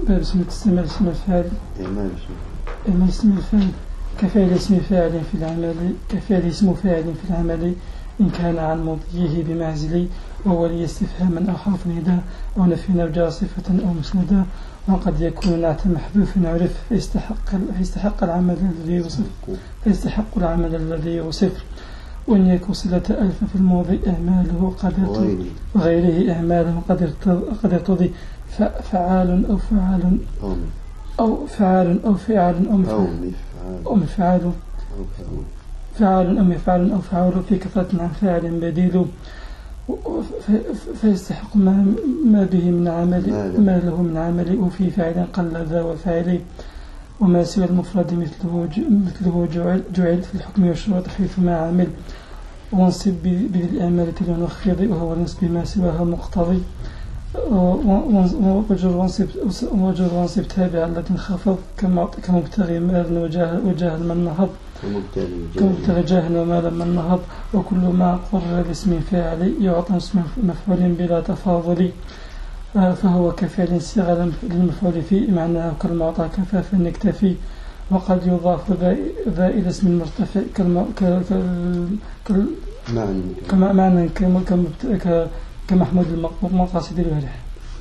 بسم تستعمل اسم الفاعل إعمال اسم الفاعل كفعل اسم فاعل في العمل، كفعل اسم فاعل في العمل إن كان عن مضيه بمعزل، وهو ليستفهاما أو حرف نداء أو نفي أو جاء صفة أو مسندا، وقد يكون نعت محذوف عرف فيستحق العمل الذي يوصف، وإن يكون صلة ألف في الماضي أعماله وغيره أعماله قد ارتضي فعال أو فعال أو فعال أو فعال أو مفعال فعال أو مفعال أو فعال في كثرة عن فاعل بديل، فيستحق ما به من عمل ما له من عمل، وفي فاعل قل ذا وفاعل، وما سوى المفرد مثله جعل في الحكم والشروط حيث ما عمل، وانصب بالإعمال المنخفض وهو نصب ما سواها مقتضي، وجر وانصب تابع التي انخفض كمبتغي مال وجاهل من نهض كمبتغي جاهل ومال من نهض، وكل ما قرر باسم فاعل يعطى اسم مفعول بلا تفاضل، فهو كفعل صيغة للمفعول فيه معناه كالمعطى كفافا يكتفي، وقد يضاف ذا إلى اسم المرتفع كمعنى كمحمود المقاصد الوالح.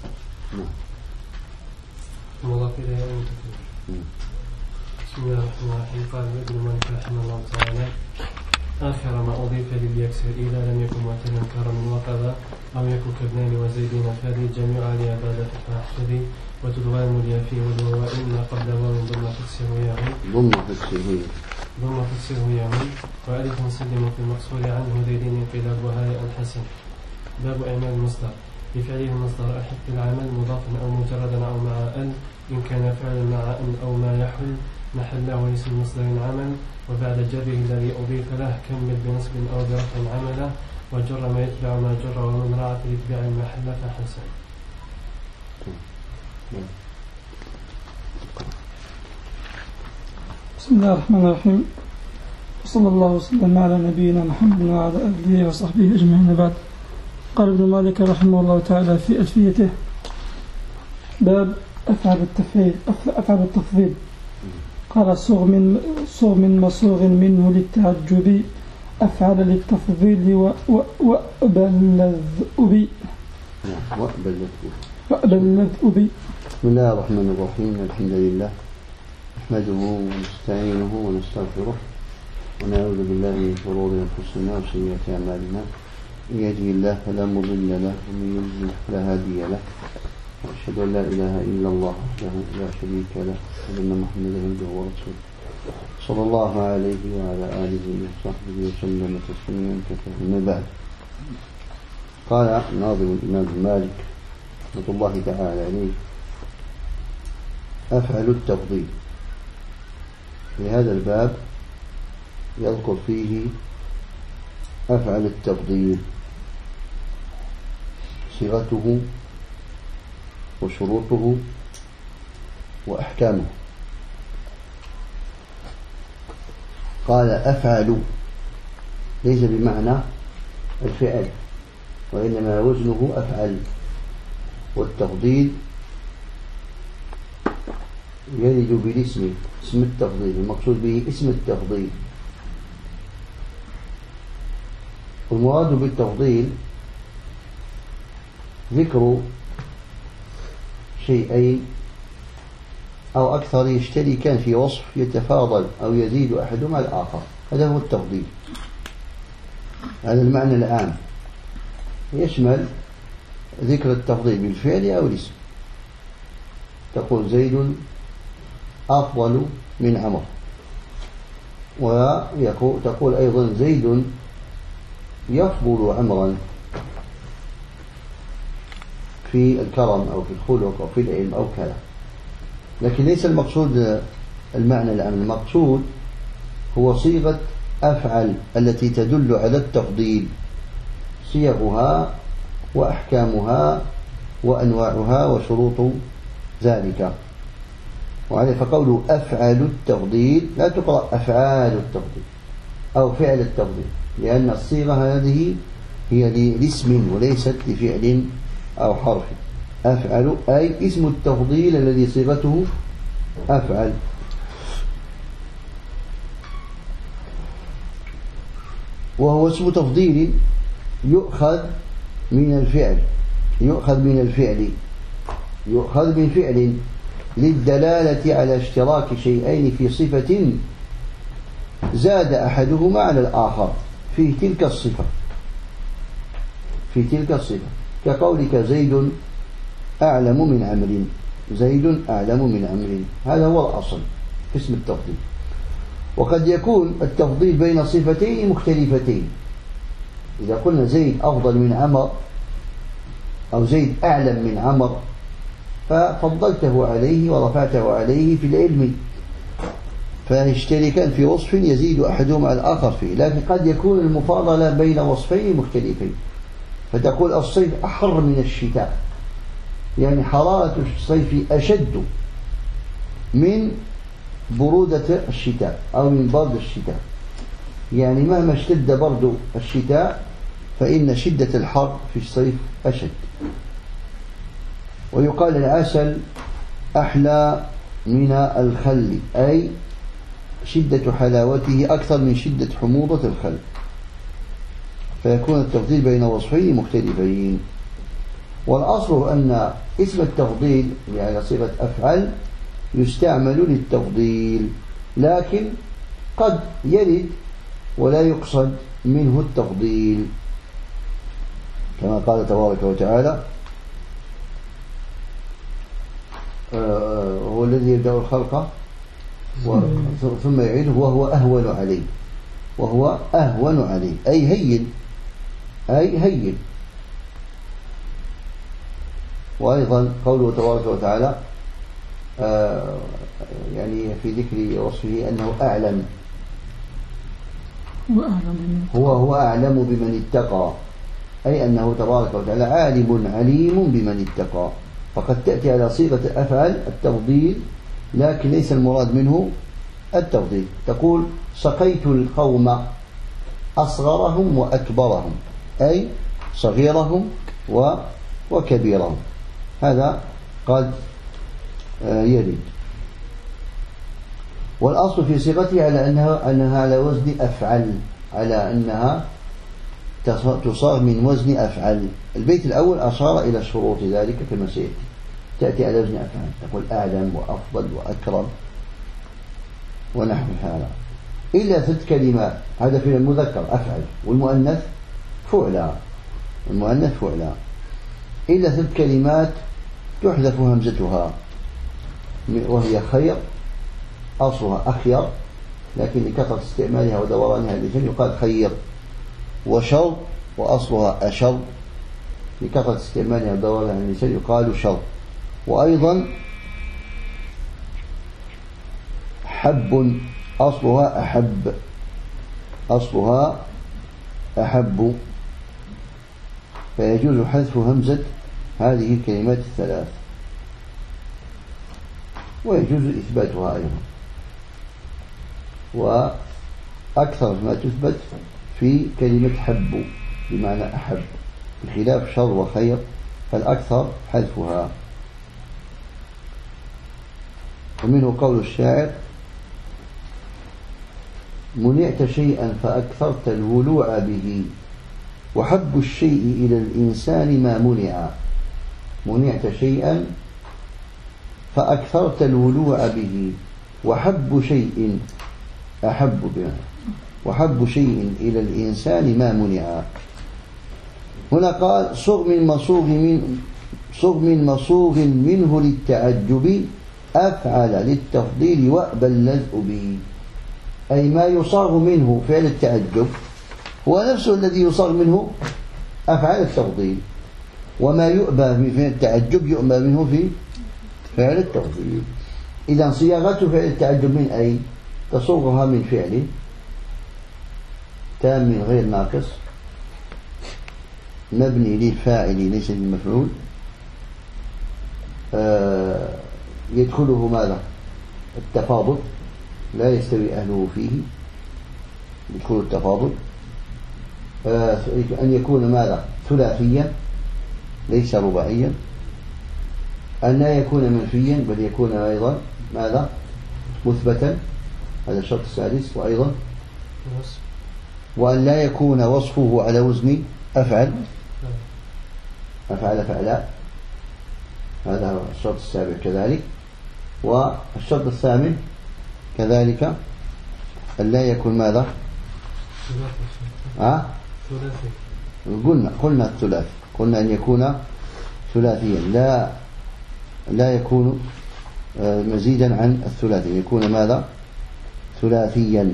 بسم الله الرحمن الرحيم. قال ابن مالك رحمه الله تعالى: آخر ما أضيف لليكسر إذا لم يكن معتلا كرم وكذا أو يكن كابنين وزيدين فهذه جميع لعبادة فاحشدي، وتدغام اليافي والواو إما قبل واو ضم فكسره ياهي وألف مسلم في المقصور عنه زيدين انقلاب وهاء الحسن. باب إعمال المصدر. بفعله المصدر أحد العمل مضافا أو مجردا أو مع أن، إن كان فعلا مع أن أو ما يحل محله واسم مصدر عمل، وبعد جره الذي أضيف له كمل بنصب أو برفع عمله، وجر ما يتبع ما جر، ومن راعى في الاتباع المحل فحسن. بسم الله الرحمن الرحيم، وصلى الله وسلم على نبينا محمد وعلى آله وصحبه أجمعين. بعد. قال ابن مالك رحمه الله تعالى في ألفيته: باب أفعل التفضيل. قال: صغ من مصوغ منه للتعجب، أفعل للتفضيل وأبل الذؤب. بسم الله الرحمن الرحيم. الحمد لله نحمده ونستعينه ونستغفره ونعوذ بالله من شرور أنفسنا وسيئات أعمالنا، من يهده الله فلا مضل له ومن يضلل فلا هادي له، وأشهد أن لا إله إلا الله وحده لا شريك له، وأن محمدا عبده ورسوله صلى الله عليه وعلى آله وصحبه وسلم تسليما كثيرا. من بعد. قال ناظم الإمام مالك رحمة الله تعالى عليه: أفعل التفضيل. في هذا الباب يذكر فيه أفعل التفضيل، صيغته وشروطه وأحكامه. قال: أفعل ليس بمعنى الفعل، وإنما وزنه أفعل، والتفضيل يلد بالاسم، اسم التفضيل، المقصود به اسم التفضيل. والمراد بالتفضيل ذكر شيئين أو أكثر يشتركان في وصف يتفاضل أو يزيد أحدهما الآخر، هذا هو التفضيل. هذا المعنى العام يشمل ذكر التفضيل بالفعل أو الاسم. تقول: زيد أفضل من عمر، وتقول أيضا: زيد يفضل عمرا في الكرم أو في الخلق أو في العلم أو كذا. لكن ليس المقصود المعنى العام، المقصود هو صيغة أفعل التي تدل على التفضيل، صيغها وأحكامها وأنواعها وشروط ذلك. وعليه فقوله أفعل التفضيل لا تقرأ أفعال التفضيل أو فعل التفضيل، لأن الصيغة هذه هي لاسم وليست لفعل أو حرف. أفعل أي اسم التفضيل الذي صيغته أفعل. وهو اسم تفضيل يؤخذ من فعل للدلالة على اشتراك شيئين في صفة زاد أحدهما على الآخر في تلك الصفة كقولك زيد أعلم من عمرو. هذا هو الأصل في اسم التفضيل. وقد يكون التفضيل بين صفتين مختلفتين. إذا قلنا زيد أفضل من عمر أو زيد أعلم من عمر ففضلته عليه ورفعته عليه في العلم، فيشتركان في وصف يزيد أحدهما على الآخر فيه. لكن قد يكون المفاضلة بين وصفين مختلفين، فتقول الصيف أحر من الشتاء، يعني حرارة الصيف أشد من برودة الشتاء أو من برد الشتاء، يعني مهما اشتد برد الشتاء فإن شدة الحر في الصيف أشد. ويقال العسل أحلى من الخل، أي شدة حلاوته أكثر من شدة حموضة الخل، فيكون التفضيل بين وصفين مختلفين. والأصل أن اسم التفضيل يعني صيغة أفعل يستعمل للتفضيل، لكن قد يرد ولا يقصد منه التفضيل، كما قال تبارك وتعالى هو الذي يبدأ الخلق ثم يعيده وهو أهون عليه أي هين. وأيضا قوله تبارك وتعالى يعني في ذكر وصفه أنه أعلم، هو أعلم بمن اتقى، أي أنه تبارك وتعالى عالم عليم بمن اتقى. فقد تأتي على صيغة أفعل التفضيل، لكن ليس المراد منه التفضيل. تقول سقيت القوم أصغرهم وأكبرهم، أي صغيرهم وكبيرهم. هذا قد يرد. والأصل في صيغتها على أنها على وزن أفعل، على أنها تصاغ من وزن أفعل. البيت الأول أشار إلى شروط ذلك كما سيأتي، تأتي على وزن أفعل، تقول أعلم وأفضل وأكرم ونحو هذا، إلا 3 كلمات. هذا في المذكر أفعل، والمؤنث فعلا، إلا 3 كلمات تحذف همزتها، وهي خير أصلها أخير، لكن لكثرة استعمالها ودورانها اللسان يقال خير، وشر وأصلها أشر، لكثرة استعمالها ودورانها اللسان يقال شر. وأيضا حب أصلها أحب، فيجوز حذف همزة هذه الكلمات ال3، ويجوز إثباتها أيضا. وأكثر ما تثبت في كلمة حب بمعنى أحب، بخلاف شر وخير فالأكثر حذفها. ومنه قول الشاعر منعت شيئا فأكثرت الولوع به، وحب الشيء إلى الإنسان ما منع. منعت شيئا فأكثرت الولوع به، وحب شيء إلى الإنسان ما منع. هنا قال صغ من مصوغ منه للتعجب، أفعل للتفضيل وأبى اللذء به. أي ما يصاغ منه فعل التعجب هو نفسه الذي يصاغ منه أفعال التفضيل، وما يؤبى في التعجب يؤبى منه في فعل التفضيل. إذا صياغته فعل التعجب من أي؟ تصوغها من فعل تام من غير ناقص مبني للفاعل ليس للمفعول، يدخله ماذا؟ التفاضل، لا يستوي أهله فيه، يدخل التفاضل. أن يكون ماذا؟ ثلاثيا ليس رباعيا، أن لا يكون منفيا بل يكون أيضا ماذا؟ مثبتا، هذا الشرط السادس. وأيضا وأن لا يكون وصفه على وزن أفعل فعلاء، هذا هو الشرط السابع كذلك. والشرط الثامن كذلك أن لا يكون ماذا؟ قلنا الثلاثي، قلنا أن يكون ثلاثيا، لا يكون مزيدا عن الثلاثي، يكون ماذا؟ ثلاثيا.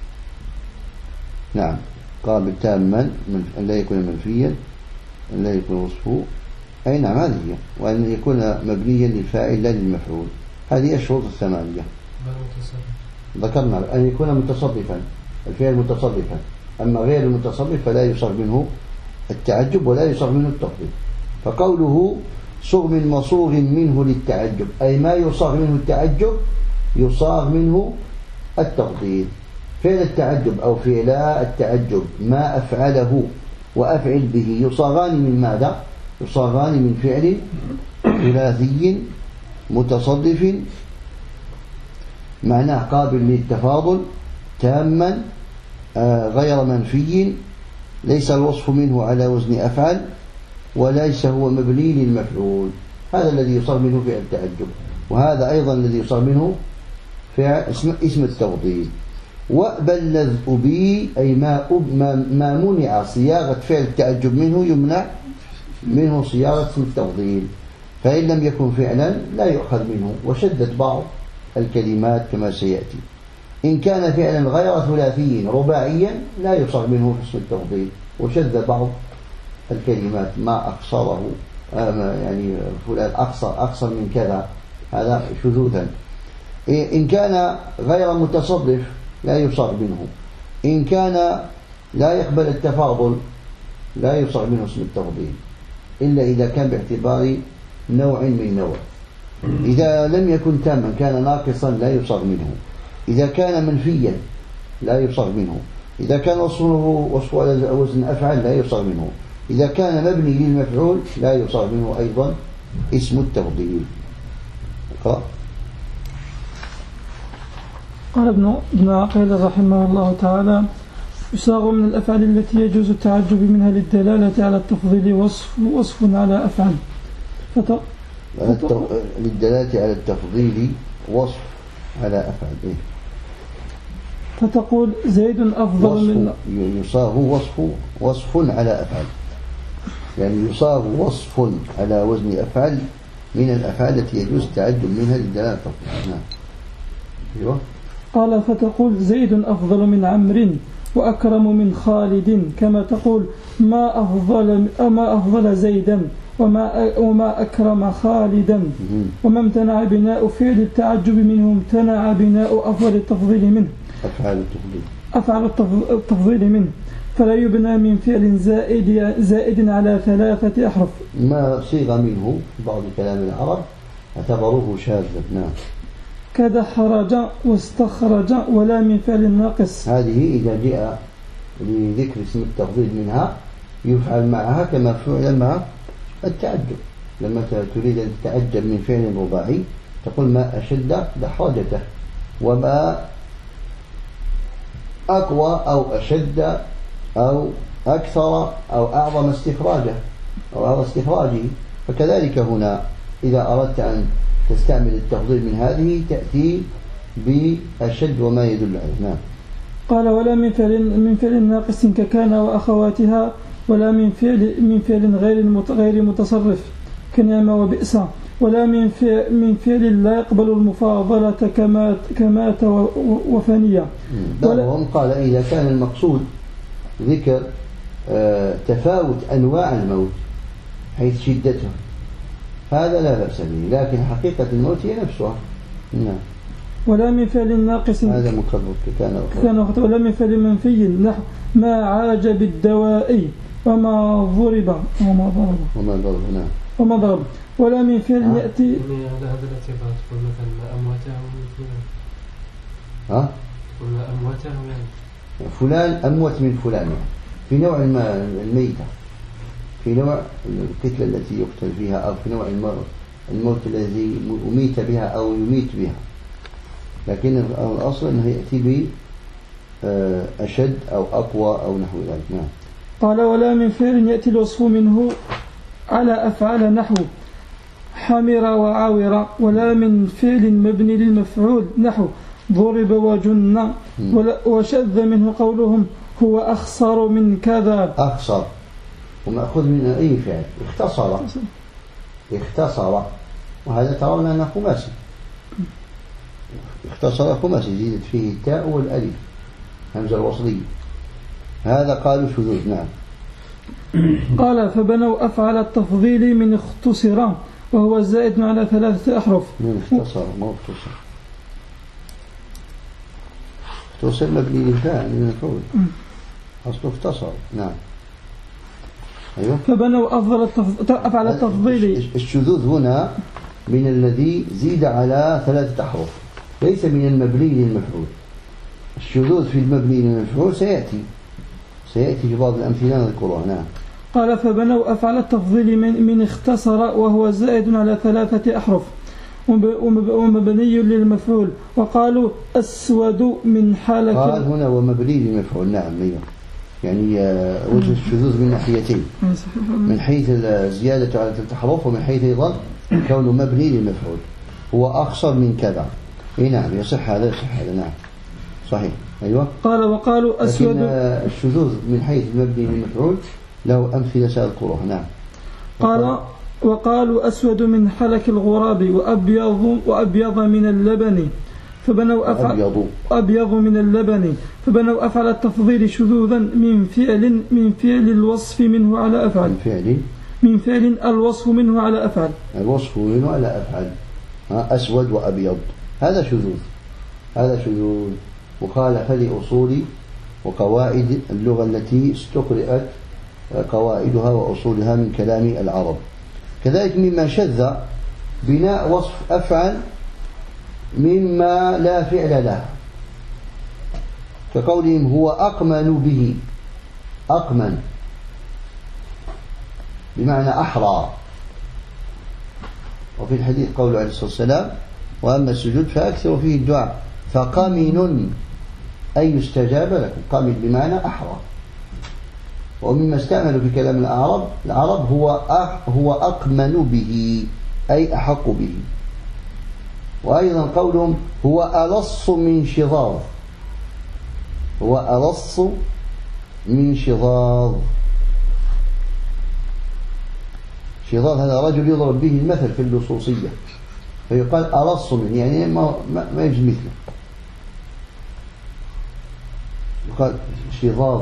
نعم، قابل تاما، أن لا يكون منفيا، أن لا يكون وصفه، أي نعم هذه هي، وأن يكون مبنيا للفاعل لا للمفعول. هذه الشروط الثمانية ذكرنا. أن يكون متصرفا، الفعل متصرفا، أما غير المتصرف فلا يصار منه التعجب ولا يصار منه التفضيل. فقوله صغ من مصوغ منه للتعجب، أي ما يصاغ منه التعجب يصاغ منه التفضيل. فعل التعجب أو فعلا التعجب ما أفعله وأفعل به يصاغان من ماذا؟ يصاغان من فعل ثلاثي متصرف معناه قابل للتفاضل تاما غير منفي، ليس الوصف منه على وزن أفعل وليس هو مبني للمفعول. هذا الذي يصار منه فعل التعجب، وهذا أيضا الذي يصار منه فعل اسم التفضيل. وبلذ أبي أي ما منع صياغة فعل التعجب منه يمنع منه صياغة اسم التفضيل، فإن لم يكن فعلا لا يؤخذ منه. وشدت بعض الكلمات كما سيأتي. إن كان فعلا غير ثلاثي رباعيا لا يصاغ منه اسم التفضيل. وشذ بعض الكلمات ما أقصره، يعني فلان أقصر من كذا، هذا شذوذا. إن كان غير متصرف لا يصاغ منه. إن كان لا يقبل التفاضل لا يصاغ منه اسم التفضيل إلا إذا كان باعتبار نوع من نوع. إذا لم يكن تاما كان ناقصا لا يصاغ منه. إذا كان منفيا لا يصاغ منه. إذا كان وصفه على وزن أفعل لا يصاغ منه. إذا كان مبني للمفعول لا يصاغ منه أيضا اسم التفضيل. قال ابن عقيل رحمه الله تعالى: يصاغ من الأفعال التي يجوز التعجب منها للدلالة على التفضيل وصف على أفعال. للدلالة على التفضيل وصف على أفعال. فتقول زيد أفضل من، يصاغ وصف على أفعال، يعني يصاغ وصف على وزن أفعال من الأفعال التي يجوز التعجب منها للدلالة على التفضيل. أيوه. قال: فتقول زيد أفضل من عمرو وأكرم من خالد، كما تقول ما أفضل زيدا وما أكرم خالدا. وما امتنع بناء فعل التعجب منه امتنع بناء أفعال التفضيل منه، أفعال التفضيل منه، فلا يبنى من فعل زائد على 3 أحرف. ما صيغ منه بعض كلام العرب اعتبروه شاذا. نعم. كدحرج واستخرج ولا من فعل ناقص. هذه إذا جاء لذكر اسم التفضيل منها يفعل معها كما فعل مع التعجب. لما تريد أن تتعجب من فعل رباعي تقول ما أشد دحرجته، وما أقوى أو أشد أو أكثر أو أعظم استخراجه أو أعظم استخراجه. فكذلك هنا إذا أردت أن تستعمل التفضيل من هذه تأتي بأشد وما يدل عليه. نعم. قال: ولا من فعل ناقص ككان وأخواتها، ولا من فعل غير متصرف كنعم وبئس، ولا من فعل لا يقبل المفاضلة كمات وفانية. بعضهم قال إذا كان المقصود ذكر تفاوت أنواع الموت حيث شدته هذا لا بأس به، لكن حقيقة الموت هي نفسها. نعم. ولا من فعل ناقص هذا مكرر كان ولا من فعل منفي نحو ما عاج بالدواء وما ضرب. نعم. وما ضرب. ولا من فعل يأتي هذا الاعتبار تقول مثلا ما أموته من فلان. وما أموته يعني فلان أموت من فلان، يعني في نوع الميتة، في نوع القتلة التي يقتل فيها، أو في نوع الموت الذي أميت بها أو يميت بها، لكن الأصل أنه يأتي بأشد أو أقوى أو نحو ذلك. نعم. قال ولا من فعل يأتي الوصف منه على أفعال نحو حمر وعاور، ولا من فعل مبني للمفعول نحو ضرب وجن، وشذ منه قولهم هو أخصر من كذا. أخصر ومأخذ من أي فعل اختصر، وهذا ترون أنه خماسي، اختصر خماسي زيدت فيه التاء والألف همزة الوصلية، هذا قالوا شذوذ. نعم. قال فبنوا أفعل التفضيل من اختصر وهو زائد على 3 أحرف. من اختصر ما اختصر، اختصر مبني للفاعل من الفعل أصله اختصر. نعم. أيوه. فبنوا أفعل التفضيل. الشذوذ هنا من الذي زيد على 3 أحرف، ليس من المبني للمفعول. الشذوذ في المبني للمفعول سيأتي في بعض الأمثلة نذكرها. نعم. قال فبنوا أفعل التفضيل من اختصر وهو زائد على 3 أحرف ومبني للمفعول، وقالوا أسود من حالك. قال هنا ومبني للمفعول. نعم. يعني وجه الشذوذ من ناحيتين، من حيث الزيادة على 3 أحرف ومن حيث أيضا كونه مبني للمفعول. هو أخصر من كذا. نعم يصح هذا يصح هذا. نعم صحيح. أيوة. قال وقالوا أسود. لكن الشذوذ من حيث المبني للمفعول له أمثلة سأذكرها. نعم. قال وقالوا أسود من حلك الغراب وأبيض من اللبن، فبنوا أبيض من اللبن، فبنوا أفعل التفضيل شذوذا من فعل الوصف منه على أفعل. من فعل الوصف منه على أفعل. الوصف منه على أفعل. أسود وأبيض هذا شذوذ مخالفة لأصول وقواعد اللغة التي استقرأت قواعدها وأصولها من كلام العرب. كذلك مما شذ بناء وصف أفعل مما لا فعل له، كقولهم هو أقمن به. أقمن بمعنى أحرى. وفي الحديث قول عليه الصلاة والسلام وأما السجود فأكثر فيه الدعاء فقمن أي يستجاب لكم. قمن بمعنى أحرى. ومما استعملوا في كلام العرب هو أقمن به أي أحق به. وأيضا قولهم هو ألص من شظاظ. هو ألص من شظاظ. شظاظ هذا رجل يضرب به المثل في اللصوصية، فيقال ألص من يعني ما يجي مثله. يقال شظاظ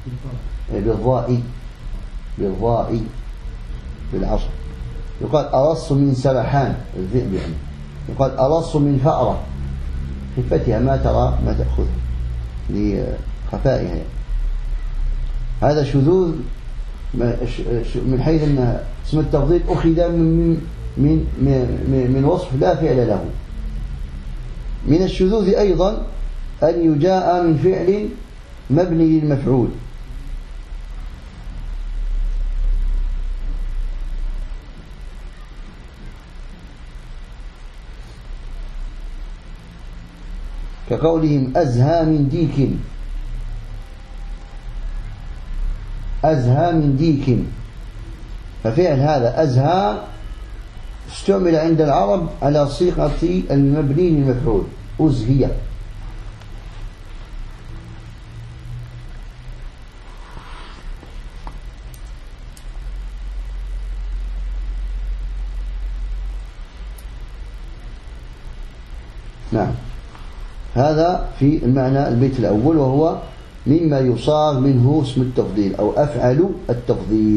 بالضاء بالعصر. يقال ألص من سرحان الذئب يعني. يقال ألص من فأرة خفتها ما ترى ما تأخذ لخفائها يعني. هذا شذوذ من حيث أن اسم التفضيل أخذ من وصف لا فعل له. من الشذوذ أيضا أن يجاء من فعل مبني للمفعول، كقولهم أزهى من ديك. أزهى من ديك، ففعل هذا أزهى استعمل عند العرب على صيغة المبني للمفعول أزهية. نعم. هذا في المعنى البيت الأول، وهو مما يصاغ منه اسم التفضيل أو أفعل التفضيل،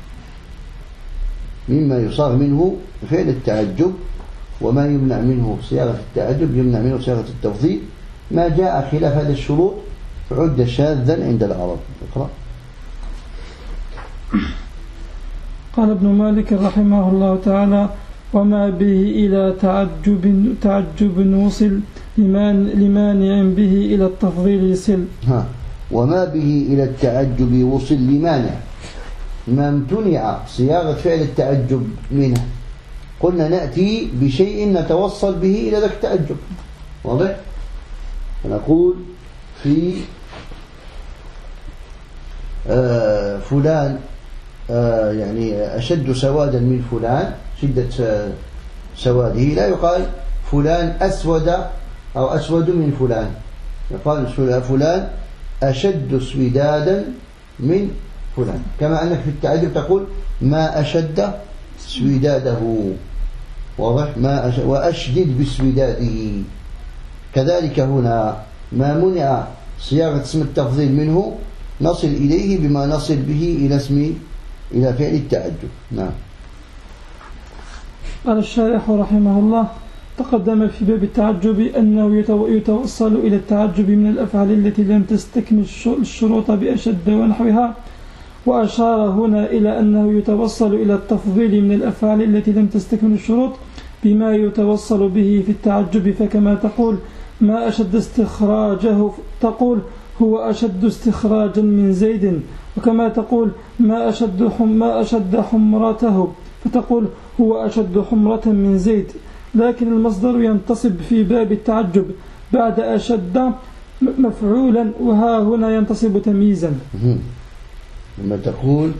مما يصاغ منه فعل التعجب، وما يمنع منه صياغة التعجب يمنع منه صياغة التفضيل. ما جاء خلاف هذه الشروط فعد شاذا عند العرب. اقرأ. قال ابن مالك رحمه الله تعالى وما به إلى تعجب وصل لمانع به إلى التفضيل يصل. وما به إلى التعجب وصل لمانع، ما امتنع صياغة فعل التعجب منه قلنا نأتي بشيء نتوصل به إلى ذاك التعجب. واضح؟ فنقول في فلان يعني أشد سوادا من فلان، شدة سواده، لا يقال فلان أسود أو أسود من فلان، يقال فلان أشد اسودادا من فلان. كما أنك في التعجب تقول ما أشد اسوداده. واضح؟ وأشدد باسوداده. كذلك هنا ما منع صياغة اسم التفضيل منه نصل إليه بما نصل به إلى فعل التعجب. نعم. قال الشارح رحمه الله: تقدم في باب التعجب أنه يتوصل إلى التعجب من الأفعال التي لم تستكمل الشروط بأشد ونحوها، وأشار هنا إلى أنه يتوصل إلى التفضيل من الأفعال التي لم تستكمل الشروط بما يتوصل به في التعجب. فكما تقول ما أشد استخراجه تقول هو أشد استخراجا من زيد، وكما تقول ما أشد حمرته فتقول هو أشد حمرة من زيد. لكن المصدر ينتصب في باب التعجب بعد أشد مفعولا، وها هنا ينتصب تمييزا. لما تقول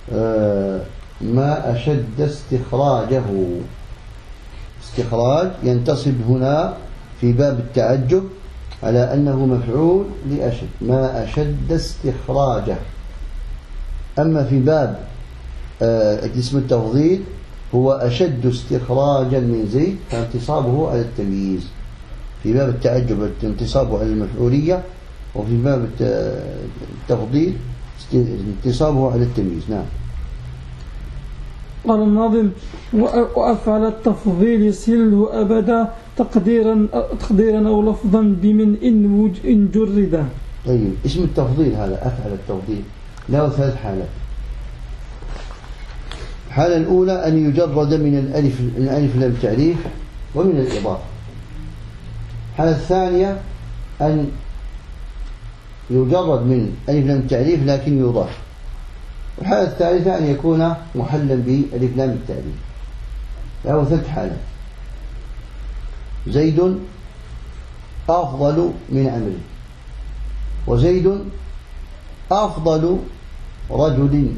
ما أشد استخراجه، استخراج ينتصب هنا في باب التعجب على أنه مفعول لأشد، ما أشد استخراجه. أما في باب اسم التفضيل هو أشد استخراجا من زيد، فانتصابه على التمييز. في باب التعجب انتصابه على المفعولية، وفي باب التفضيل انتصابه على التمييز. نعم. قال الناظم: وأفعل التفضيل سله أبدا تقديرا أو لفظا بمن إن جردا. طيب، اسم التفضيل هذا أفعل التفضيل له 3 حالات. الحالة الأولى أن يجرد من الألف لام تعريف ومن الإضافة. الحالة الثانية أن يجرد من ألف لام تعريف لكن يضاف. الحالة الثالثة أن يكون محلا بألف لام التعريف. له 3 حالات. زيد أفضل من عمرو، وزيد أفضل رجل،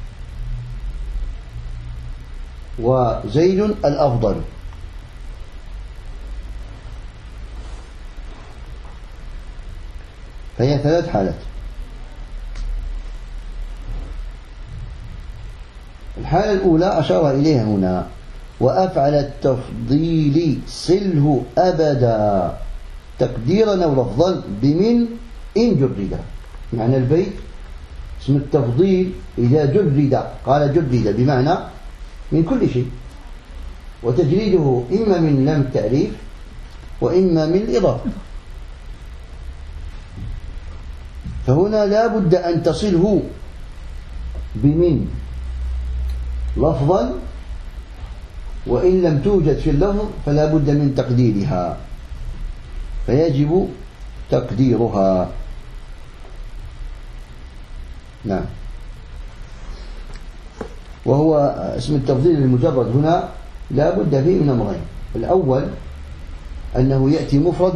وزيد الأفضل. فهي 3 حالات. الحالة الأولى أشار إليها هنا: وأفعل التفضيل سله أبدا تقديرا أو لفظا بمن إن جرد. معنى البيت اسم التفضيل إذا جرد، قال جرد بمعنى من كل شيء، وتجريده إما من لام التعريف وإما من الإضافة. فهنا لا بد أن تصله بمن لفظا، وإن لم توجد في اللفظ فلا بد من تقديرها، فيجب تقديرها. نعم. وهو اسم التفضيل المجرد هنا لا بد فيه من أمرين: الأول أنه يأتي مفرد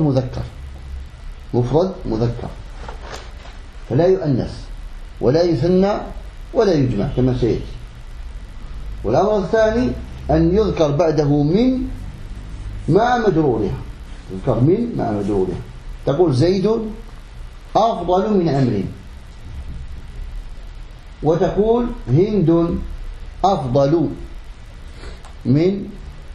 مذكر فلا يؤنث ولا يثنى ولا يجمع كما سيأتي. والأمر الثاني أن يذكر بعده من مع مجرورها، يذكر من مع مجرورها. تقول زيد أفضل من عمرو، وتقول هند أفضل من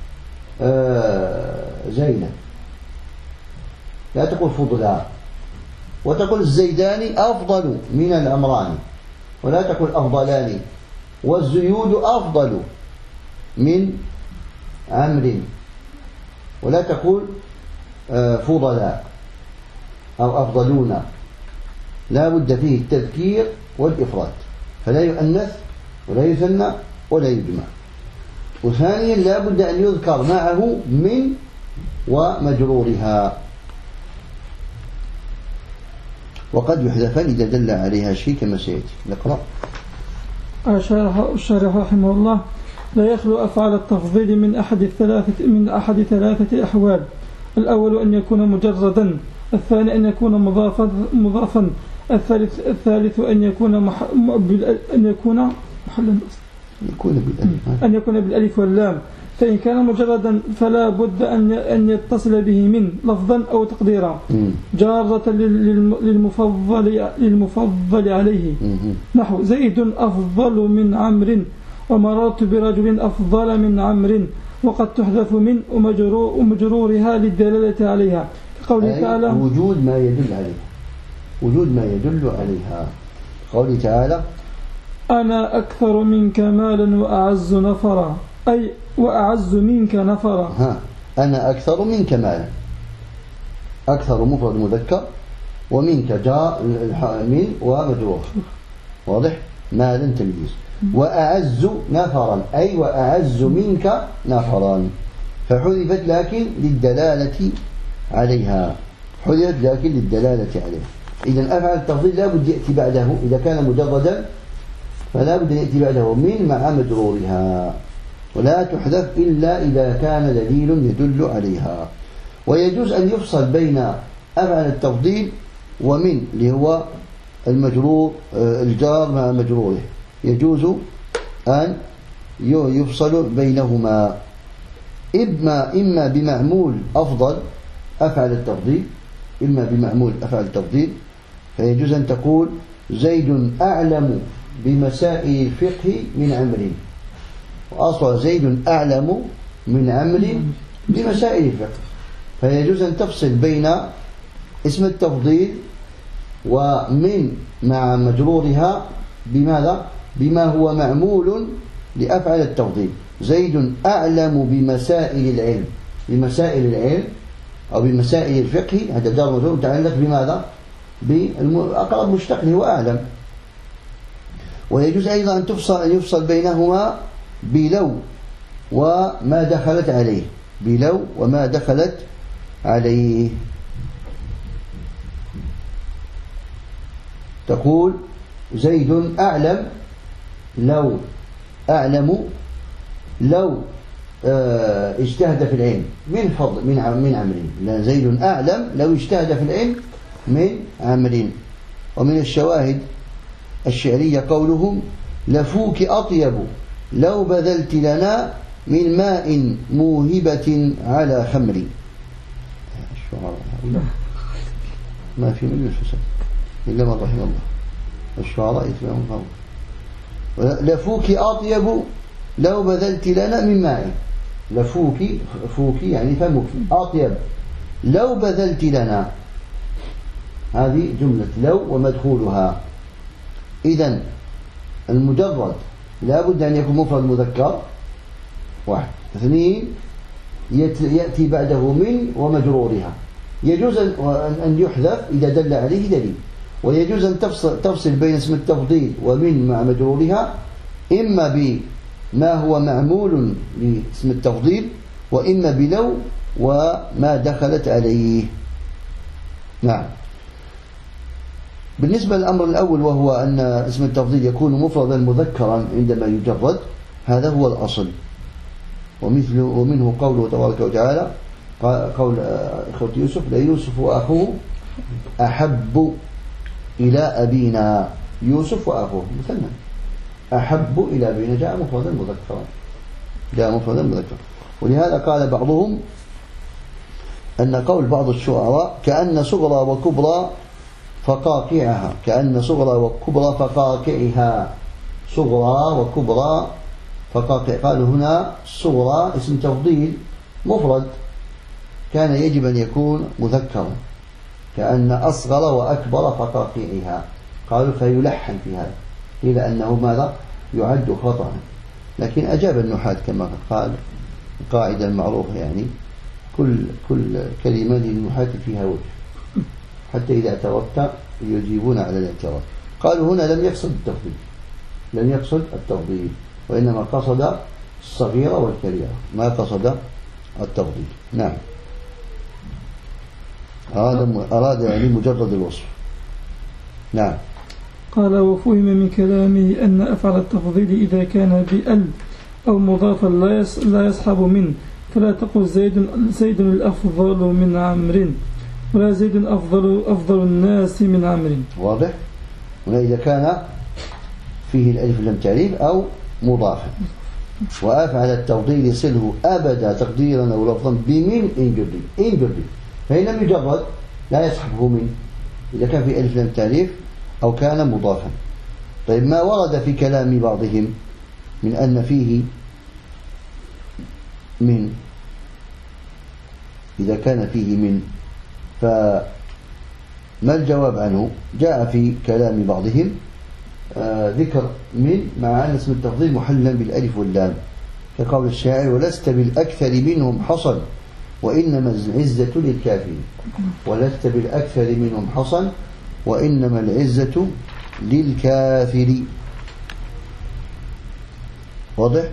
زينب، لا تقول فضلا. وتقول الزيدان أفضل من العمران، ولا تقول أفضلان. والزيود أفضل من عمرو، ولا تقول فضلاء أو أفضلون. لا بد فيه التذكير والإفراد، فلا يؤنث ولا يثنى ولا يجمع. وثانيا لا بد أن يذكر معه من ومجرورها، وقد يحذفان إذا دل عليها شيء كما سيأتي. نقرأ. الشارح رحمه الله: لا يخلو أفعال التفضيل من أحد ثلاثة أحوال. الأول أن يكون مجردا، الثاني أن يكون مضافا، الثالث أن يكون بالألف واللام. فإن كان مجردا فلا بد أن يتصل به من لفظا أو تقديرا جارة للمفضل عليه، نحو زيد أفضل من عمرو، ومررت برجل أفضل من عمرو. وقد تحذف من ومجرورها للدلالة عليها، كقوله تعالى وجود ما يدل عليها. قوله تعالى أنا أكثر منك مالا وأعز نفرا، أي وأعز منك نفرا. أنا أكثر منك مالا، أكثر مفرد مذكر، ومنك جاء من ومجرور، واضح؟ مالا تمييز. وأعز نفرا، أي وأعز منك نفرا، فحذفت لكن للدلالة عليها، إذن أفعل التفضيل لا بد يأتي بعده، إذا كان مجردا فلا بد يأتي بعده من مع مجرورها، ولا تحذف إلا إذا كان دليل يدل عليها. ويجوز أن يفصل بين أفعل التفضيل ومن، اللي هو المجرور الجار مع مجروره، يجوز أن يفصل بينهما إما بمعمول أفضل أفعل التفضيل، فيجوز أن تقول زيد أعلم بمسائل الفقه من عمرو، وأصل زيد أعلم من عمرو بمسائل الفقه، فيجوز أن تفصل بين اسم التفضيل ومن مع مجرورها بماذا؟ بما هو معمول لأفعل التفضيل. زيد أعلم بمسائل العلم أو بمسائل الفقه، هذا جار مجرور متعلق بماذا؟ بأقرب مشتق هو أعلم. ويجوز أيضا أن يفصل بينهما بلو وما دخلت عليه، تقول زيد أعلم لو اجتهد في العلم من عمرو، لأن زيد أعلم لو اجتهد في العلم من عمرو. ومن الشواهد الشعرية قولهم لفوك أطيب لو بذلت لنا من ماء موهبة على خمر. الشعراء ما في من يسوس إلا من رحم الله، الشعراء يتبعون فهم. لفوك أطيب لو بذلت لنا من ماء، فوك يعني فمك، أطيب لو بذلت لنا، هذه جملة لو ومدخولها. إذن المجرد لا بد أن يكون مفرد مذكر، واحد. اثنين يأتي بعده من ومجرورها، يجوز أن يحذف إذا دل عليه دليل. ويجوز أن تفصل بين اسم التفضيل ومن مع مجرورها، إما بما هو معمول لاسم التفضيل، وإما بلو وما دخلت عليه. نعم. بالنسبة للأمر الأول وهو أن اسم التفضيل يكون مفردا مذكرا عندما يجرد، هذا هو الأصل. ومنه قوله تبارك وتعالى قول إخوة يوسف ليوسف وأخوه أحب إلى أبينا، يوسف وأخوه مثنى، أحب إلى أبينا جاء مفردا مذكرا. ولهذا قال بعضهم أن قول بعض الشعراء كأن صغرى وكبرى فقاقعها، صغرى وكبرى فقاقع. قالوا هنا صغرى اسم تفضيل مفرد كان يجب أن يكون مذكرا، كأن أصغر وأكبر فقاقعها، قالوا فيلحن في هذا، إلى أنه ماذا يعد خطأ. لكن أجاب النحاة كما قال القاعدة المعروفة، يعني كل كلمة للنحاة فيها وجه، حتى إذا اعترضت يجيبون على الاعتراض. قالوا هنا لم يقصد التفضيل، وإنما قصد الصغيرة والكبيرة، ما قصد التفضيل. نعم. أراد يعني مجرد الوصف. نعم. قال وفهم من كلامه أن أفعل التفضيل إذا كان بأل أو مضافا لا يصحب من، فلا تقل زيد الأفضل من عمرو، ولا زيد أفضل الناس من عمرو. واضح؟ هنا إذا كان فيه الألف لم تعريف أو مضافا. وأفعل التفضيل يصله أبدا تقديرا أو لفظا بمن إن جرد، فإن مجرد لا يصحبه من إذا كان في ألف لم تعريف أو كان مضافا. طيب ما ورد في كلام بعضهم من أن فيه من، إذا كان فيه من فما الجواب عنه؟ جاء في كلام بعضهم ذكر من مع أن اسم التفضيل محلا بالألف واللام، كقول الشاعر: ولست بالأكثر منهم حصن وإنما العزة للكافرين. ولست بالأكثر منهم حصن وإنما العزة للكافرين. واضح؟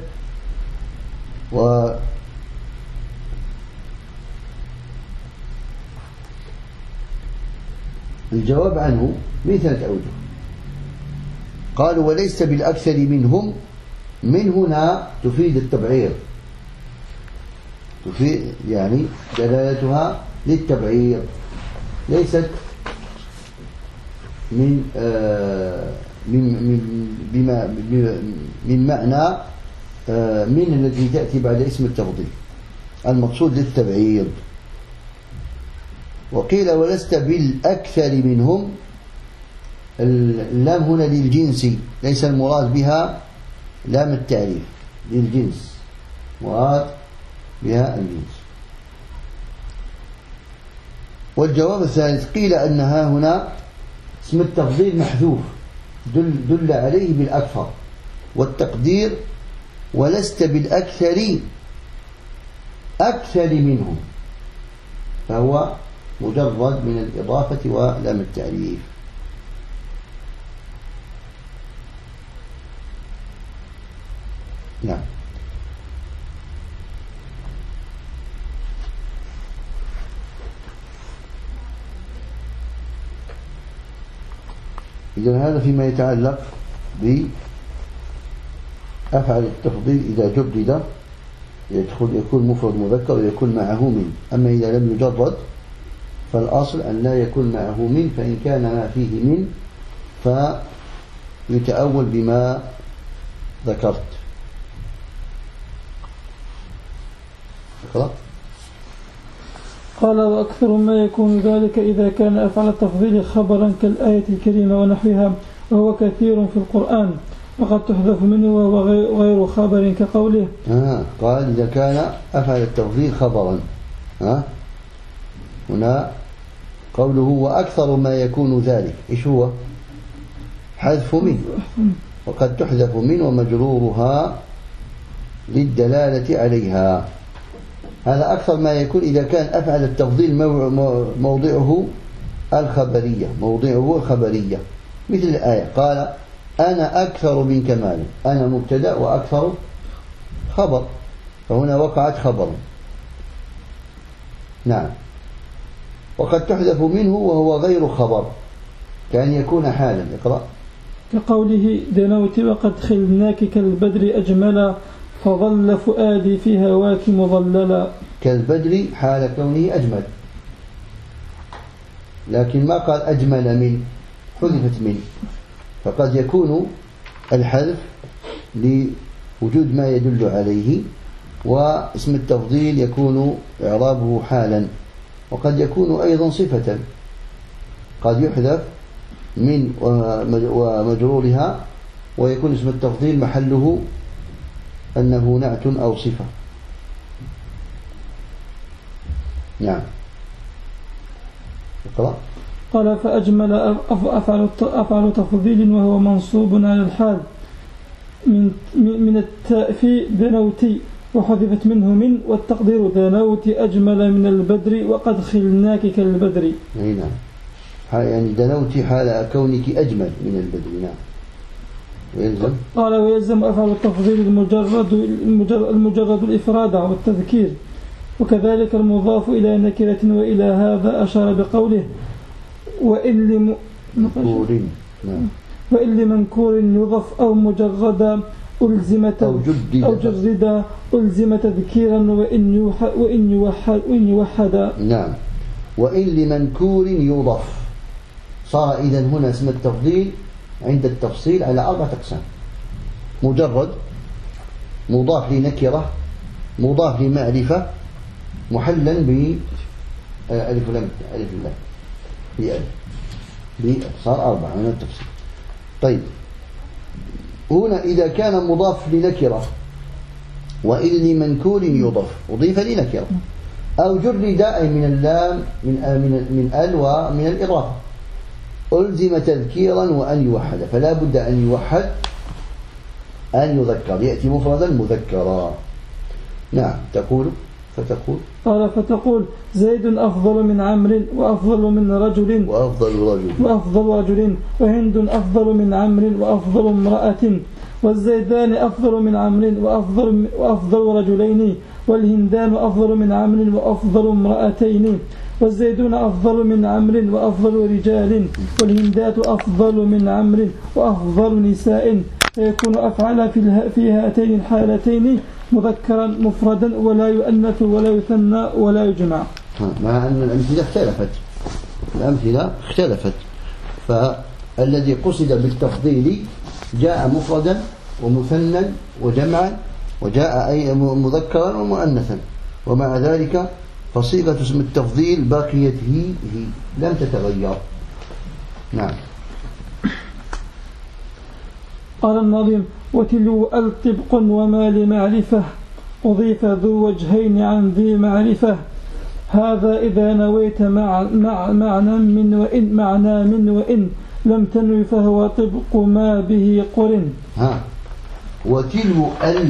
الجواب عنه من 3 أوجه. قالوا: وليس بالأكثر منهم، من هنا تفيد التبعير، تفيد يعني دلالتها للتبعير، ليست من معنى من التي تأتي بعد اسم التفضيل، المقصود للتبعير. وقيل: ولست بالأكثر منهم، اللام هنا للجنس، ليس المراد بها لام التعريف، للجنس، مراد بها الجنس. والجواب الثالث: قيل أنها هنا اسم التفضيل محذوف دل عليه بالأكثر، والتقدير: ولست بالأكثر أكثر منهم، فهو مجرد من الإضافة ولام التعريف. نعم. إذن هذا فيما يتعلق بأفعل التفضيل إذا جدد يكون مفرد مذكر ويكون معه من. أما إذا لم يجرد فالأصل أن لا يكون معه من، فإن كان ما فيه من فيتأول بما ذكرت. قال: وأكثر ما يكون ذلك إذا كان أفعل التفضيل خبرا كالآية الكريمة ونحوها، وهو كثير في القرآن، وقد تحذف منه وهو غير خبر كقوله. قال: إذا كان أفعل التفضيل خبرا، هنا قوله وأكثر ما يكون ذلك، إيش هو؟ حذف من، وقد تحذف من ومجرورها للدلالة عليها. هذا أكثر ما يكون إذا كان أفعل التفضيل موضعه الخبرية، مثل الآية: قال: أنا أكثر منك مالا. أنا مبتدأ وأكثر خبر، فهنا وقعت خبر. نعم. وقد تحذف منه وهو غير خبر، كأن يكون حالا. اقرأ. كقوله: دنوت وقد خلناك كالبدر أجملا، فظل فؤادي في هواك مظللا. كالبدر حال كونه أجمل، لكن ما قال أجمل من، حذفت من، فقد يكون الحذف لوجود ما يدل عليه، واسم التفضيل يكون إعرابه حالا، وقد يكون أيضا صفة، قد يحذف من ومجرورها ويكون اسم التفضيل محله أنه نعت أو صفة. نعم. اقرأ. قال: فأجمل أفعل تفضيل وهو منصوب على الحال من التاء في دنوتي، وحذفت منه من، والتقدير دنوت أجمل من البدر وقد خلناك كالبدر. نعم، يعني دنوت حال كونك أجمل من البدر. نعم. ويلزم. قال: ويلزم أفعل التفضيل المجرد الإفراد والتذكير، وكذلك المضاف إلى نكرة. وإلى هذا أشار بقوله: وإن لمنكور يضف أو مجردا ألزمت أو جرد ألزم تذكيرا وإن يوحد. نعم. وإن لمنكور يضاف. صار إذن هنا اسم التفضيل عند التفصيل على 4 أقسام: مجرد، مضاف لنكرة، مضاف لمعرفة، محلا بألف لام بألف. صار 4 من التفصيل. طيب، هنا إذا كان مضاف لنكرة وإن لمنكور يضاف أضيف لنكرة أو جرد أي من اللام من ال ومن الإضافة ألزم تذكيرا وأن يوحد، فلا بد أن يوحد أن يذكر، يأتي مفردا مذكرا. نعم. فتقول زيد أفضل من عمرو وأفضل من رجل وأفضل رجل وهند أفضل من عمرو وأفضل امرأة والزيدان أفضل من عمرو وأفضل رجلين والهندان أفضل من عمرو وأفضل امرأتين والزيدون أفضل من عمرو وأفضل رجال والهندات أفضل من عمرو وأفضل نساء، فيكون أفعل في هاتين الحالتين مذكرا مفردا ولا يؤنث ولا يثنى ولا يجمع. مع أن الأمثلة اختلفت، فالذي قصد بالتفضيل جاء مفردا ومثنى وجمعا، وجاء أي مذكرا ومؤنثا، ومع ذلك فصيغة اسم التفضيل باقية هي لم تتغير. نعم. قال النظيم: وتلو الطبق وما لمعرفة أضيف ذو وجهين عن ذي معرفة، هذا إذا نويت معنى من وإن لم تنوي فهو طبق ما به قرن. وتلو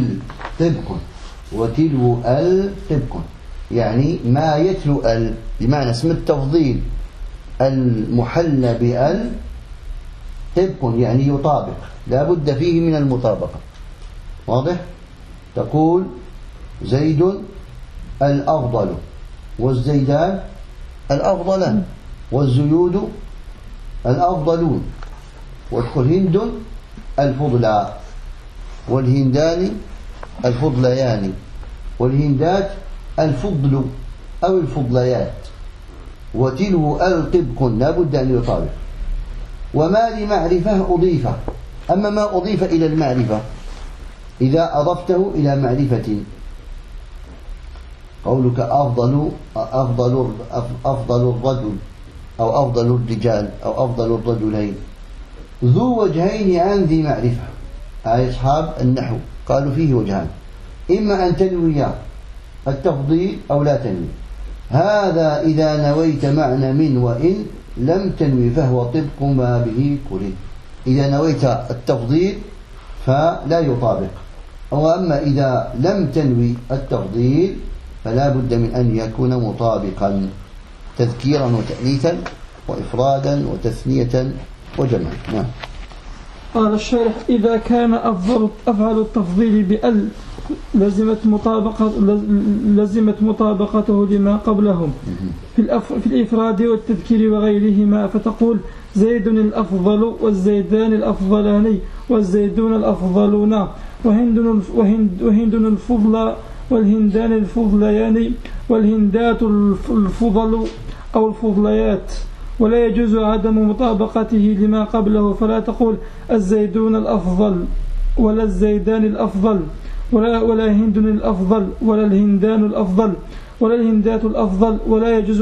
الطبق يعني ما يتلو بمعنى اسم التفضيل المحل بال طبق يعني يطابق، لا بد فيه من المطابقة. واضح؟ تقول زيد الأفضل والزيدان الأفضلان والزيود الأفضلون والهند الفضلى والهندان الفضليان والهندات الفضل أو الفضليات. وتلو الطبق لا بد أن يطابق. وما لمعرفة أضيف، أما ما أضيف إلى المعرفة إذا أضفته إلى معرفة، قولك أفضل الرجل أو أفضل الرجال أو أفضل الرجلين، ذو وجهين عن ذي معرفة. أصحاب النحو قالوا فيه وجهان: إما أن تنوي التفضيل أو لا تنوي. هذا إذا نويت معنى من وإن لم تنوي فهو طبق ما به قرن. إذا نويت التفضيل فلا يطابق، وأما إذا لم تنوي التفضيل فلا بد من أن يكون مطابقا تذكيرا وتأنيثا وإفرادا وتثنية وجمعا. نعم. قال الشارح: إذا كان أفعل التفضيل بأل لزمت مطابقته لما قبلهم في الإفراد والتذكير وغيرهما، فتقول زيد الأفضل والزيدان الأفضلان والزيدون الأفضلون وهند الفضل والهندان الفضليان والهندات الفضل أو الفضليات. ولا يجوز عدم مطابقته لما قبله، فلا تقول الزيدون الأفضل ولا الزيدان الأفضل ولا هند الأفضل ولا الهندان الأفضل ولا الهندات الأفضل، ولا يجوز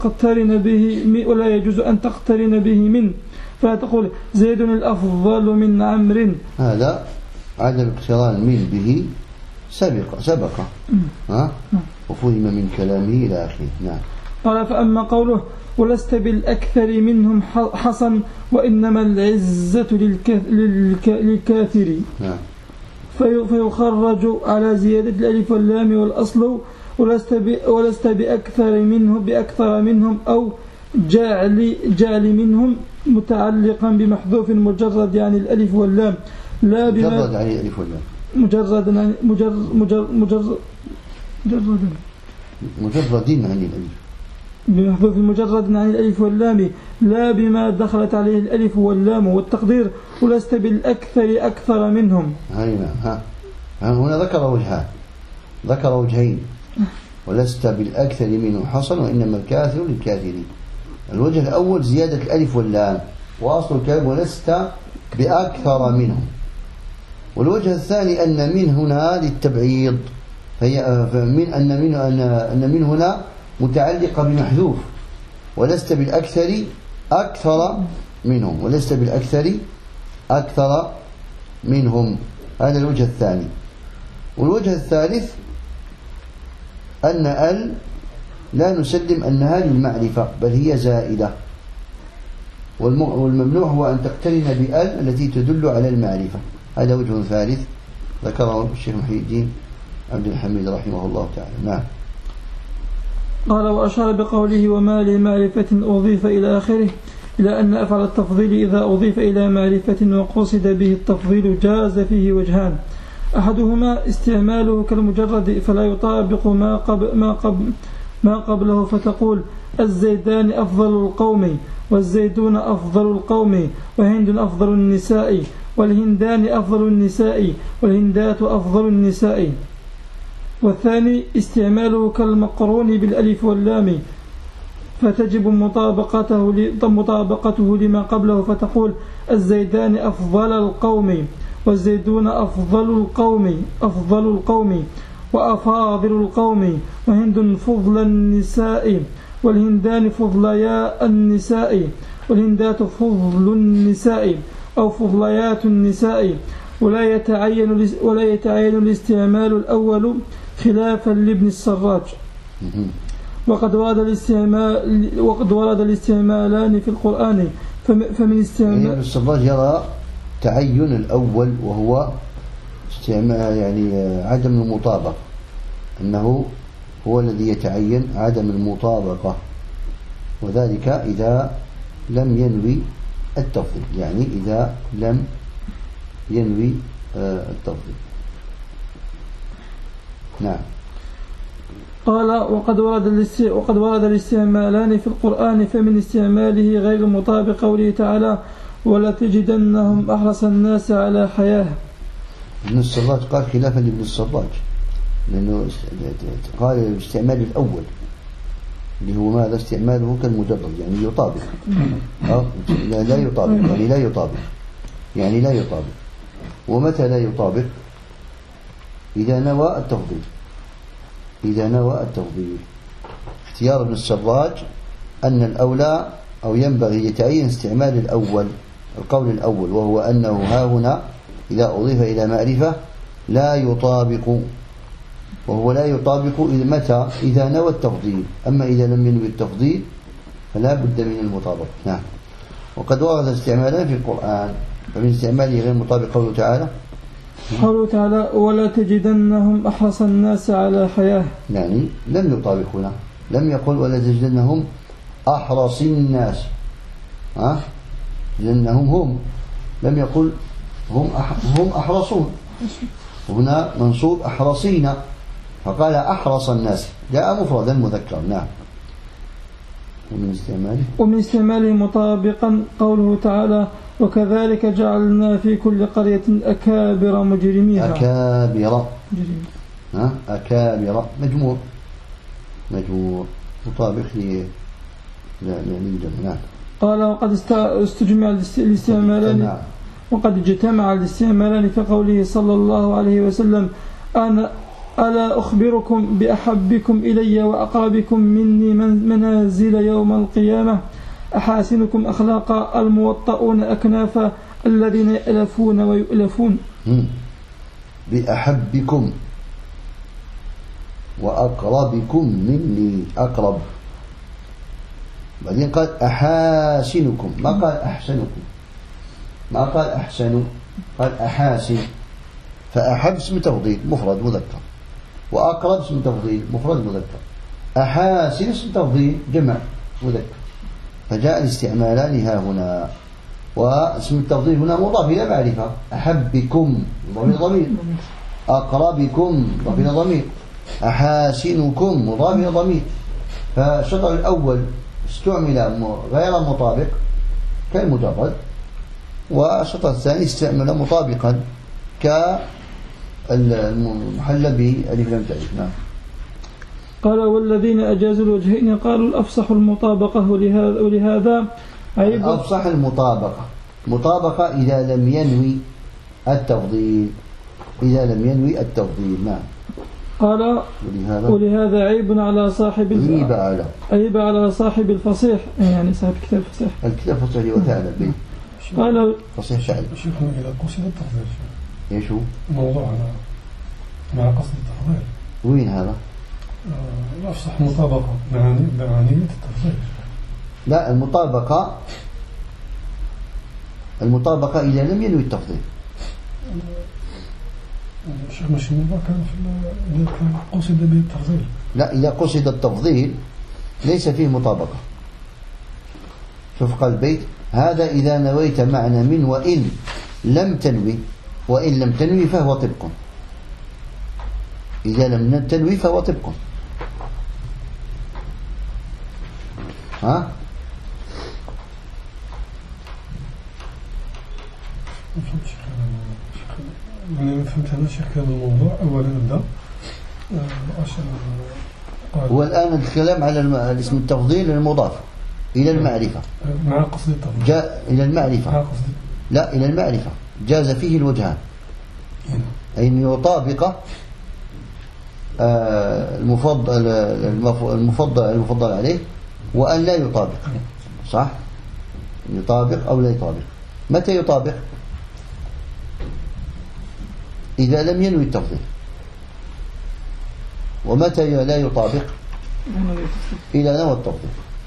أن تقترن به من، فلا تقول زيد الأفضل من عمرو. هذا عدم اقتران من به سبق وفهم من كلامه إلى آخره. نعم. قال: فأما قوله ولست بالأكثر منهم حصن وإنما العزة للكافر، نعم، فيخرج على زيادة الألف واللام والأصل ولست بأكثر منهم أو جعل منهم متعلقا بمحذوف مجرد يعني الألف واللام، لا مجرد يعني الألف واللام، مجردين عن الألف، بمحذوف مجرد عن الألف واللام لا بما دخلت عليه الألف واللام. والتقدير ولست بالأكثر أكثر منهم. هنا ذكر وجهين، ولست بالأكثر منهم حصل وإنما الكافر للكافرين. الوجه الأول زيادة الألف واللام وأصل الكلام ولست بأكثر منهم. والوجه الثاني أن من هنا للتبعيض، أن من هنا متعلقة بمحذوف ولست بالأكثر أكثر منهم، ولست بالأكثر أكثر منهم. هذا الوجه الثاني. والوجه الثالث أن ال لا نسلم أنها للمعرفة بل هي زائدة، والممنوع هو أن تقترن بال التي تدل على المعرفة. هذا وجه ثالث ذكره الشيخ محي الدين عبد الحميد رحمه الله تعالى. نعم. قال وأشار بقوله وما لمعرفة أضيف إلى آخره إلى أن أفعل التفضيل إذا أضيف إلى معرفة وقصد به التفضيل جاز فيه وجهان. أحدهما استعماله كالمجرد فلا يطابق ما قبله، فتقول الزيدان أفضل القوم والزيدون أفضل القوم وهند أفضل النساء والهندان أفضل النساء والهندات أفضل النساء. والثاني استعماله كالمقرون بالألف واللام فتجب مطابقته لما قبله، فتقول الزيدان أفضل القوم والزيدون أفضل القوم وأفاضل القوم وهند فضل النساء والهندان فضلياء النساء والهندات فضل النساء أو فضليات النساء. ولا يتعين الاستعمال الأول خلافا لابن السراج. وقد ورد الاستعمالان في القرآن فمن استعمال ابن السراج يرى تعين الأول وهو استعمال عدم المطابقة، أنه هو الذي يتعين عدم المطابقة، وذلك إذا لم ينوي التفضيل، يعني إذا لم ينوي التفضيل. نعم. قال وقد ورد الاستعمالان في القرآن فمن استعماله غير المطابق قوله تعالى ولا تجدنهم أحرص الناس على حياة. ابن السراج قال خلافا لابن السراج، لأنه قال الاستعمال الأول اللي هو ماذا؟ استعماله كالمجرد، يعني يطابق لا يطابق، يعني لا يطابق. ومتى لا يطابق؟ إذا نوى التفضيل. اختيار ابن السراج أن الأولى أو ينبغي يتعين استعمال القول الأول، وهو أنه ها هنا إذا أضيف إلى معرفة لا يطابق، وهو لا يطابق متى؟ إذا نوى التفضيل. أما إذا لم ينوي التفضيل فلا بد من المطابقة. نعم. وقد ورد استعمالان في القرآن فمن استعماله غير مطابق قوله تعالى ولا تجدنهم أحرص الناس على حياة، يعني لم يطابق هنا، لم يقل ولا تجدنهم أحرص الناس، لأنهم هم، لم يقل هم أحرصون، هنا منصوب أحرصين فقال أحرص الناس، جاء مفردا مذكر. نعم. ومن استعماله مطابقا قوله تعالى وكذلك جعلنا في كل قرية أكابر مجرميها. أكابر مجموع مطابق للجمع. نعم. قال وقد اجتمع الاستعمالان في قوله صلى الله عليه وسلم ألا أخبركم بأحبكم إلي وأقربكم مني منازل يوم القيامة أحاسنكم أخلاقا الموطؤون أكنافا الذين يألفون ويؤلفون. بأحبكم وأقربكم مني، أقرب. بعدين قال أحاسنكم، ما قال أحسنكم، ما قال أحسن، قال أحاسن. فأحب اسم تفضيل مفرد مذكر، وأقرب اسم تفضيل مفرد مذكر، أحاسن اسم تفضيل جمع مذكر، فجاء الاستعمالان ها هنا. واسم التفضيل هنا مضاف إلى معرفة، أحبكم ضمير، أقربكم ضمير، أحاسنكم مضاف إلى ضمير، فالشطر الأول استعمل غير مطابق كالمجرد، والشطر الثاني استعمل مطابقا كالمحل بألف لام تأليف. نعم. قال والذين أجازوا الوجهين قالوا الأفصح المطابقة ولهذا عيب. الأفصح المطابقة، مطابقة إذا لم ينوي التفضيل، إذا لم ينوي التفضيل. نعم. قال ولهذا عيب على صاحب عيب على صاحب الفصيح، يعني صاحب كتاب الفصيح. الكتاب الفصيح وثعلب. قال فصيح ثعلب. شيخنا إذا قصد التفضيل ايش هو؟ موضوع مع قصد التفضيل. وين هذا؟ الأفصح مطابقة معنية التفضيل. لا، المطابقة إذا لم ينوي التفضيل. الشيخ ماشي الموضوع كان إذا كان قصد به التفضيل. لا، إذا قصد التفضيل ليس فيه مطابقة. شوف قال البيت هذا إذا نويت معنى من وإن لم تنوي، وإن لم تنوي فهو طبق. إذا لم تنوي فهو طبق. ها؟ أنا فهمت هذا الشيخ هذا الموضوع. أولا نبدأ هو الآن الكلام على الاسم التفضيل المضاف إلى المعرفة مع قصد التفضيل. جاء إلى المعرفة. لا، إلى المعرفة جاز فيه الوجهان، أي أن يطابق المفضل عليه، وأن لا يطابق. صح؟ يطابق أو لا يطابق. متى يطابق؟ إذا لم ينوي التفضيل. ومتى لا يطابق؟ إذا نوى التفضيل.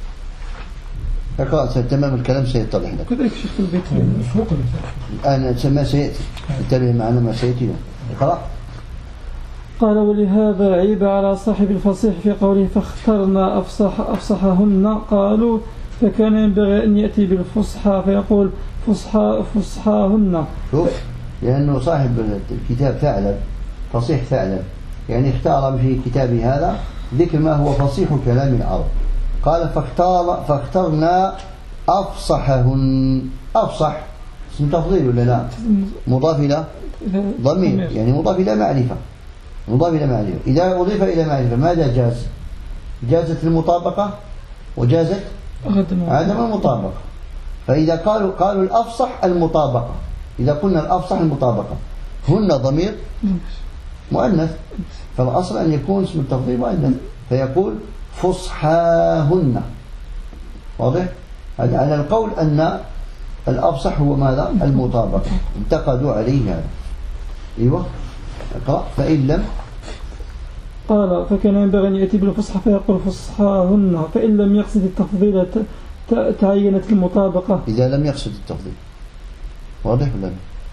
اقرأ تمام الكلام سيتضح لك. كذلك شيخ البيت فوق الآن ما سيأتي، انتبه معنا ما سيأتي. اقرأ. قال ولهذا عيب على صاحب الفصيح في قوله فاخترنا أفصحهن. قالوا فكان ينبغي أن يأتي بالفصحى فيقول فصحاهن. شوف، لأنه صاحب الكتاب ثعلب، فصيح ثعلب، يعني اختار في كتابه هذا ذكر ما هو فصيح كلام العرب. قال فاخترنا أفصحهن. أفصح اسم تفضيل ولا لا؟ مضاف إلى ضمير، يعني مضاف إلى معرفة. مضاف إلى معرفة. إذا أضيف إلى معرفة ماذا جاز؟ جازت المطابقة وجازت عدم المطابقة. فإذا قالوا الأفصح المطابقة، إذا قلنا الأفصح المطابقة، هن ضمير مؤنث، فالأصل أن يكون اسم التفضيل مؤنث، فيقول فصحاهن. واضح؟ على القول أن الأفصح هو ماذا؟ المطابقة. انتقدوا عليه هذا. أيوة. اقرأ. فإن لم. قال فكان ينبغي أن يأتي بالفصحى فيقول فصحاهن. فإن لم يقصد التفضيل تعينت المطابقة. إذا لم يقصد التفضيل. واضح ولا لا؟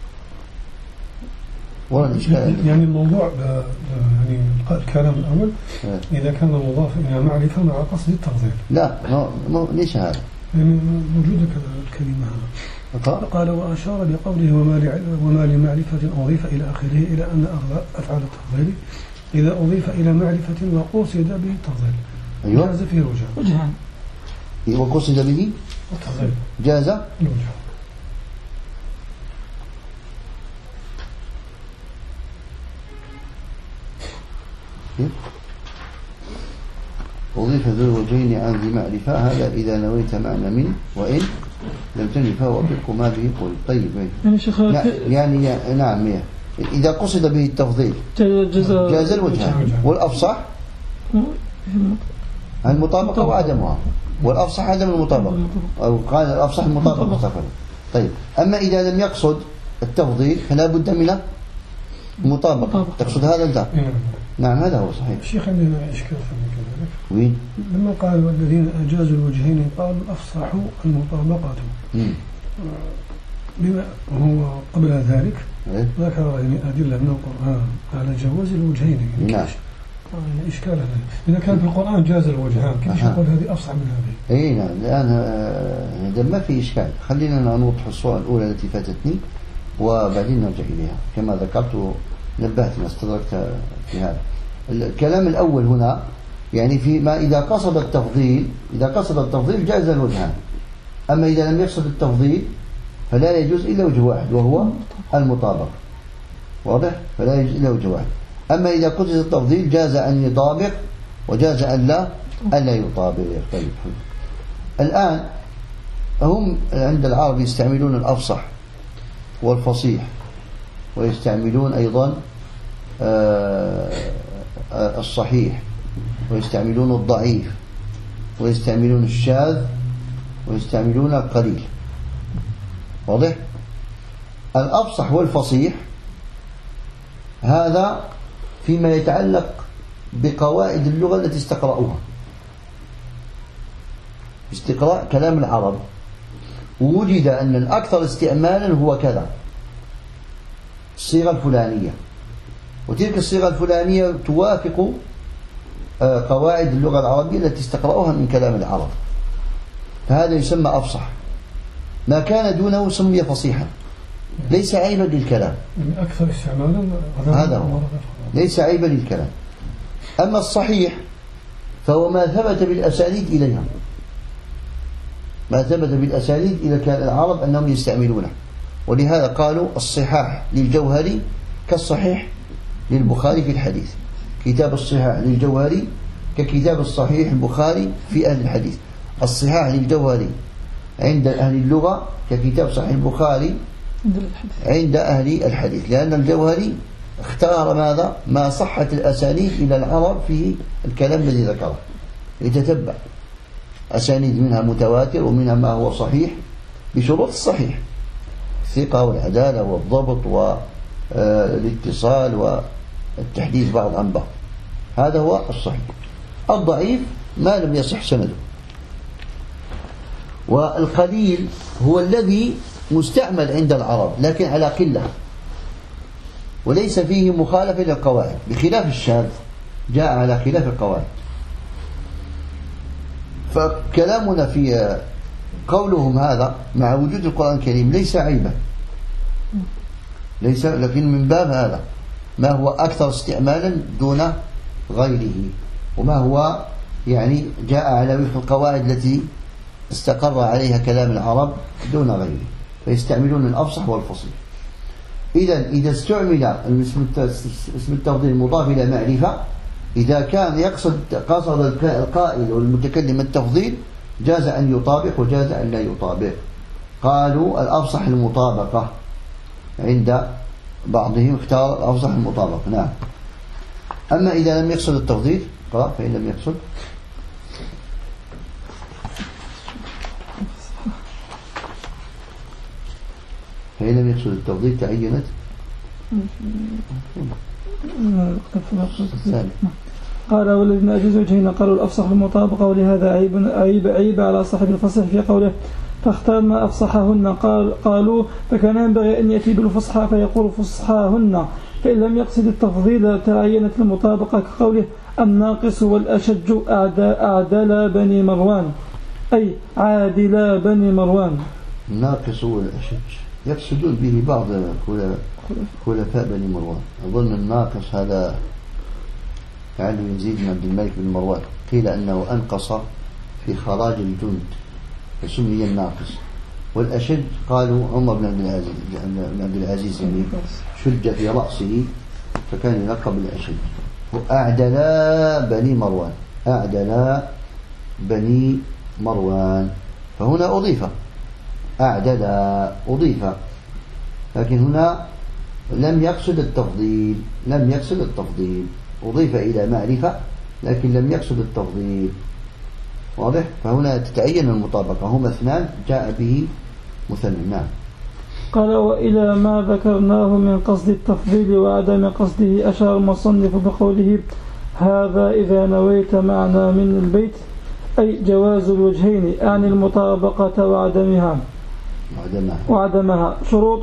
يعني الموضوع يعني الكلام الأول إذا كان مضاف إلى معرفة مع قصد التفضيل. لا، ليش هذا؟ يعني موجودة الكلمة هذا. قال وأشار بقوله وما لمعرفة أضيف إلى آخره إلى أن أفعال التفضيل إذا أضيف إلى معرفة وقصد به التفضيل. أيوة. جاز فيه وجهان. وقصد به التفضيل. جاز الوجهان. أضيف ذو الوجهين عن ذي معرفة، هذا إذا نويت معنى من، وإن لم تنوي فهو طبق ما به قل. طيب يعني نعم، إذا قصد به التفضيل جاز الوجهان. والأفصح المطابقة وعدمها، والأفصح عدم المطابقة، أو قال الأفصح المطابقة. طيب، أما إذا لم يقصد التفضيل فلا بد من المطابقة. تقصد هذا أنت؟ نعم، هذا هو صحيح. الشيخ عندنا إشكال في كذلك. وين؟ لما قال والذين أجازوا الوجهين قالوا الأفصح المطابقة. بما هو قبل ذلك ذكر أدلة من القرآن على جواز الوجهين. نعم. إشكال هذا إذا كان في القرآن جاز الوجهان كيف يقول هذه أفصح من هذه؟ أي نعم. الآن ما في إشكال. خلينا نوضح الصورة الأولى التي فاتتني وبعدين نرجع إليها. كما ذكرت نبهت استدركت في هذا الكلام الأول هنا يعني فيما إذا قصد التفضيل جاز الوجهان. أما إذا لم يقصد التفضيل فلا يجوز إلا وجه واحد وهو المطابقة. واضح؟ فلا يجوز إلا وجه واحد. أما إذا قصد التفضيل جاز أن يطابق وجاز أن لا يطابق. طيب. الآن هم عند العرب يستعملون الأفصح والفصيح، ويستعملون أيضا الصحيح، ويستعملون الضعيف، ويستعملون الشاذ، ويستعملون القليل. واضح؟ الأفصح والفصيح هذا فيما يتعلق بقواعد اللغة التي استقرأوها، استقراء كلام العرب، ووجد أن الأكثر استعمالا هو كذا الصيغة الفلانية، وتلك الصيغة الفلانية توافق قواعد اللغة العربية التي استقرأوها من كلام العرب، فهذا يسمى أفصح. ما كان دونه سمي فصيحا، ليس عيبا للكلام، أكثر استعمالا هذا هو، ليس عيبا للكلام. أما الصحيح فهو ما ثبت بالأسانيد إليها، ما ثبت بالأسانيد إلى كان العرب أنهم يستعملونه، ولهذا قالوا الصحاح للجوهري كالصحيح للبخاري في الحديث. كتاب الصحاح للجوهري ككتاب الصحيح البخاري في أهل الحديث. الصحاح للجوهري عند أهل اللغة ككتاب صحيح البخاري عند أهل الحديث، لأن الجوهري اختار ماذا؟ ما صحت الأسانيد إلى العرب في الكلام الذي ذكره، يتتبع أسانيد منها متواتر ومنها ما هو صحيح بشروط الصحيح، الثقة والعدالة والضبط والاتصال والتحديث بعض عن بعض، هذا هو الصحيح. الضعيف ما لم يصح سنده. والقليل هو الذي مستعمل عند العرب لكن على قلة وليس فيه مخالفة للقواعد، بخلاف الشاذ جاء على خلاف القواعد. فكلامنا في قولهم هذا مع وجود القرآن الكريم ليس عيبا، ليس، لكن من باب هذا ما هو أكثر استعمالا دون غيره، وما هو يعني جاء على وفق القواعد التي استقر عليها كلام العرب دون غيره، فيستعملون الأفصح والفصيح. إذا استعمل اسم التفضيل المضاف إلى معرفة، إذا كان قصد القائل والمتكلم التفضيل جاز أن يطابق وجاز أن لا يطابق. قالوا الأفصح المطابقة، عند بعضهم اختار الأفصح المطابقة. نعم. أما إذا لم يقصد التفضيل فإن لم يقصد التفضيل تعينت قال والذين أجوز وجهين قالوا الأفصح المطابقة، ولهذا عيب على صاحب الفصح في قوله فاختار ما أفصحهن. قالوا فكان ينبغي أن يأتي بالفصحى فيقول فصحاهن، فإن لم يقصد التفضيل تعينت المطابقة، كقوله الناقص والأشج أعدلا بني مروان، أي عادلا بني مروان. الناقص والأشج يقصدون به بعض خلفاء بني مروان. أظن الناقص هذا فعل يزيد بن عبد الملك بن مروان، قيل أنه أنقص في خراج الجند فسمي الناقص. والأشج قالوا عمر بن عبد العزيز يعني شج في رأسه فكان يلقب بالأشج. أعدلا بني مروان، أعدلا بني مروان، فهنا أضيف أعدلا أضيف، لكن هنا لم يقصد التفضيل، أضيف إلى معرفة لكن لم يقصد التفضيل. واضح؟ فهنا تتعين المطابقة، هما اثنان جاء به مثنى. نعم. قال وإلى ما ذكرناه من قصد التفضيل وعدم قصده أشار المصنف بقوله هذا إذا نويت معنى من البيت، أي جواز الوجهين، أعني المطابقة وعدمها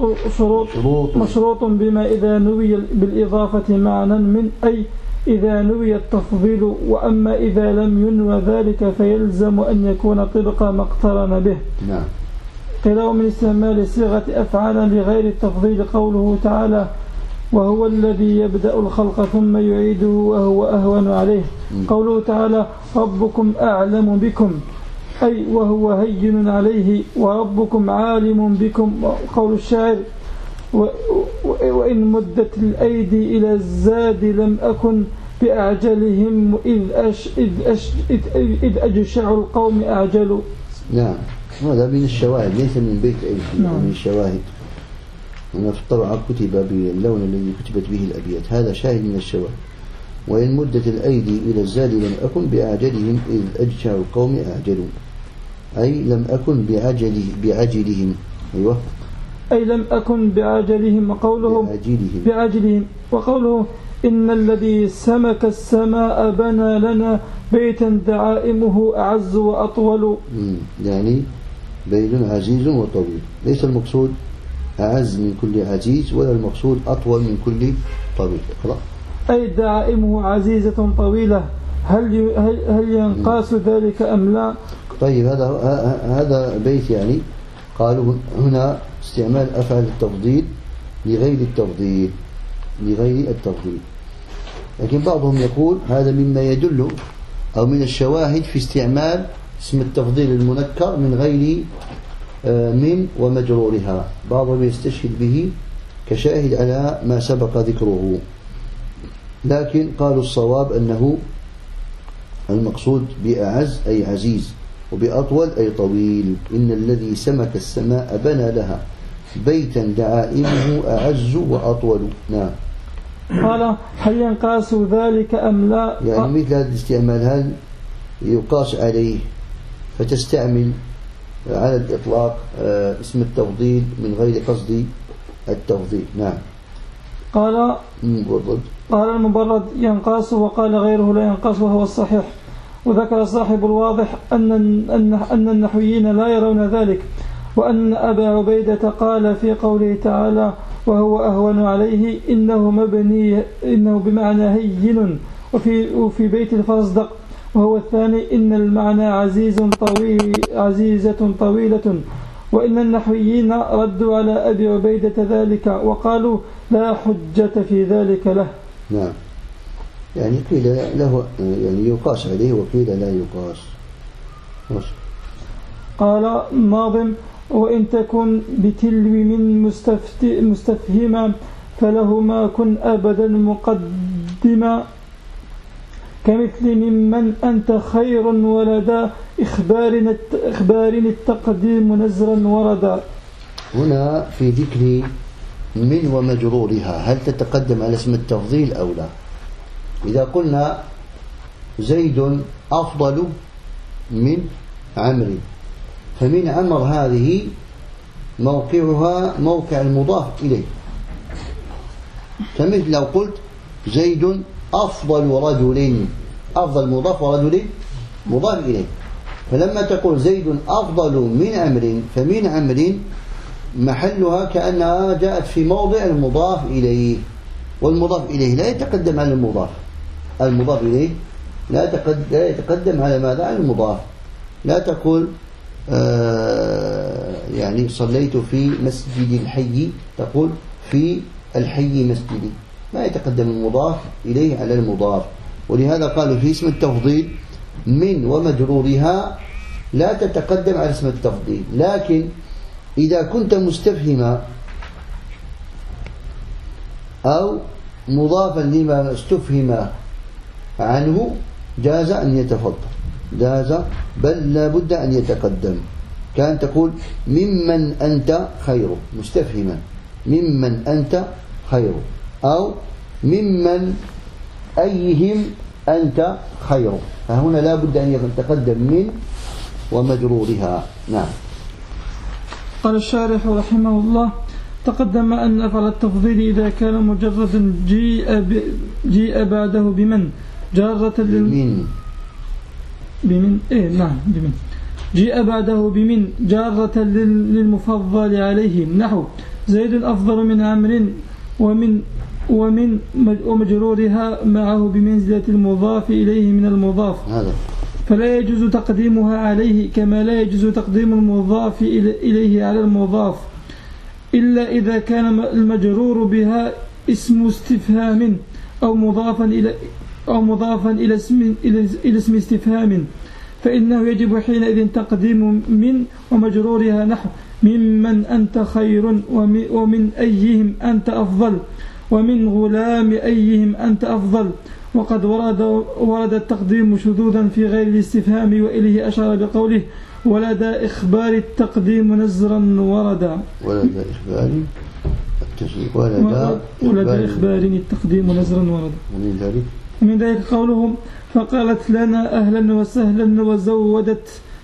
مشروط بما إذا نوي بالإضافة معنى من، أي إذا نوي التفضيل، وأما إذا لم ينوى ذلك فيلزم أن يكون طبق ما اقترن به. نعم. قيل من استعمال صيغة أفعال لغير التفضيل قوله تعالى وهو الذي يبدأ الخلق ثم يعيده وهو أهون عليه. قوله تعالى ربكم أعلم بكم أي وهو هين عليه وربكم عالم بكم. قول الشاعر وإن مدت الأيدي إلى الزاد لم أكن بأعجلهم إذ أجشع القوم أعجلوا. نعم، هذا من الشواهد ليس من بيت أيدي. نعم. من الشواهد، هنا في الطبعة كتب باللون الذي كتبت به الأبيات، هذا شاهد من الشواهد. وإن مدت الأيدي إلى الزاد لم أكن بأعجلهم إذ أجشع القوم أعجلوا، أي لم أكن بعجلهم. أيوة، أي لم أكن بعجلهم. بعجلهم. وقوله إن الذي سمك السماء بنى لنا بيتا دعائمه أعز وأطول. يعني بيت عزيز وطويل، ليس المقصود أعز من كل عزيز ولا المقصود أطول من كل طويل. أي دعائمه عزيزة طويلة، هل ينقاس ذلك أم لا؟ طيب، هذا بيت يعني قالوا هنا استعمال أفعال التفضيل لغير التفضيل، لكن بعضهم يقول هذا مما يدل أو من الشواهد في استعمال اسم التفضيل المنكر من غير من ومجرورها، بعضهم يستشهد به كشاهد على ما سبق ذكره، لكن قالوا الصواب أنه المقصود بأعز أي عزيز، وبأطول أي طويل. إن الذي سمك السماء بنى لها بيتا دعائمه أعز وأطول. نعم. قال هل ينقاس ذلك أم لا؟ يعني مثل هذا الاستعمال هل يقاس عليه، فتستعمل على الإطلاق اسم التفضيل من غير قصد التفضيل. نعم. قال المبرد ينقاس، وقال غيره لا ينقاس وهو الصحيح. وذكر صاحب الواضح أن النحويين لا يرون ذلك، وأن أبا عبيدة قال في قوله تعالى وهو أهون عليه إنه بمعنى هين، وفي بيت الفرزدق وهو الثاني إن المعنى عزيزة طويلة. وإن النحويين ردوا على أبي عبيدة ذلك وقالوا لا حجة في ذلك له. نعم، يعني قيل له يعني يقاس عليه وقيل لا يقاس. قال ناظم وإن تكن بتلو من مستفهما فلهما كن أبدا مقدما كمثل ممن أنت خير ولدا إخبار التقديم نزرا وردا. هنا في ذكر من ومجرورها هل تتقدم على اسم التفضيل أو لا؟ إذا قلنا زيد أفضل من عمرو، فمن عمر هذه موقعها موقع المضاف إليه، فمثل لو قلت زيد أفضل رجل، أفضل مضاف ورجل مضاف إليه، فلما تقول زيد أفضل من عمرو فمن عمرو محلها كأنها جاءت في موضع المضاف إليه، والمضاف إليه لا يتقدم على المضاف، المضاف إليه لا يتقدم على ماذا؟ على المضاف. لا تقول يعني صليت في مسجد الحي، تقول في الحي مسجدي، ما يتقدم المضاف إليه على المضاف. ولهذا قالوا في اسم التفضيل من ومجرورها لا تتقدم على اسم التفضيل، لكن إذا كنت مستفهما أو مضافا لما استفهم عنه جاز أن يتفضل، جاز بل لا بد أن يتقدم. كان تقول ممن أنت خير مستفهما، ممن أنت خير، أو ممن أيهم أنت خير، فهنا لا بد أن يتقدم من ومجرورها. نعم. قال الشارح رحمه الله تقدم أن أفعل التفضيل إذا كان مجرد جيء بعده بمن جارة بمن نعم بمن جيء بعده بمن جارة للمفضل عليه، نحو زيد أفضل من عمرو ومن ومجرورها معه بمنزلة المضاف إليه من المضاف، فلا يجوز تقديمها عليه كما لا يجوز تقديم المضاف إليه على المضاف، إلا إذا كان المجرور بها اسم استفهام أو مضافا إلى اسم استفهام، فإنه يجب حينئذ تقديم من ومجرورها نحو ممن أنت خير ومن أيهم أنت أفضل ومن غلام أيهم أنت أفضل. وقد ورد التقديم شذوذا في غير الاستفهام، وإليه أشار بقوله ولدى إخبار التقديم نزرا وردا. ولدى إخبار ولدى إخبار التقديم نزرا وردا. ومن ذلك قولهم فقالت لنا أهلا وسهلا وزودت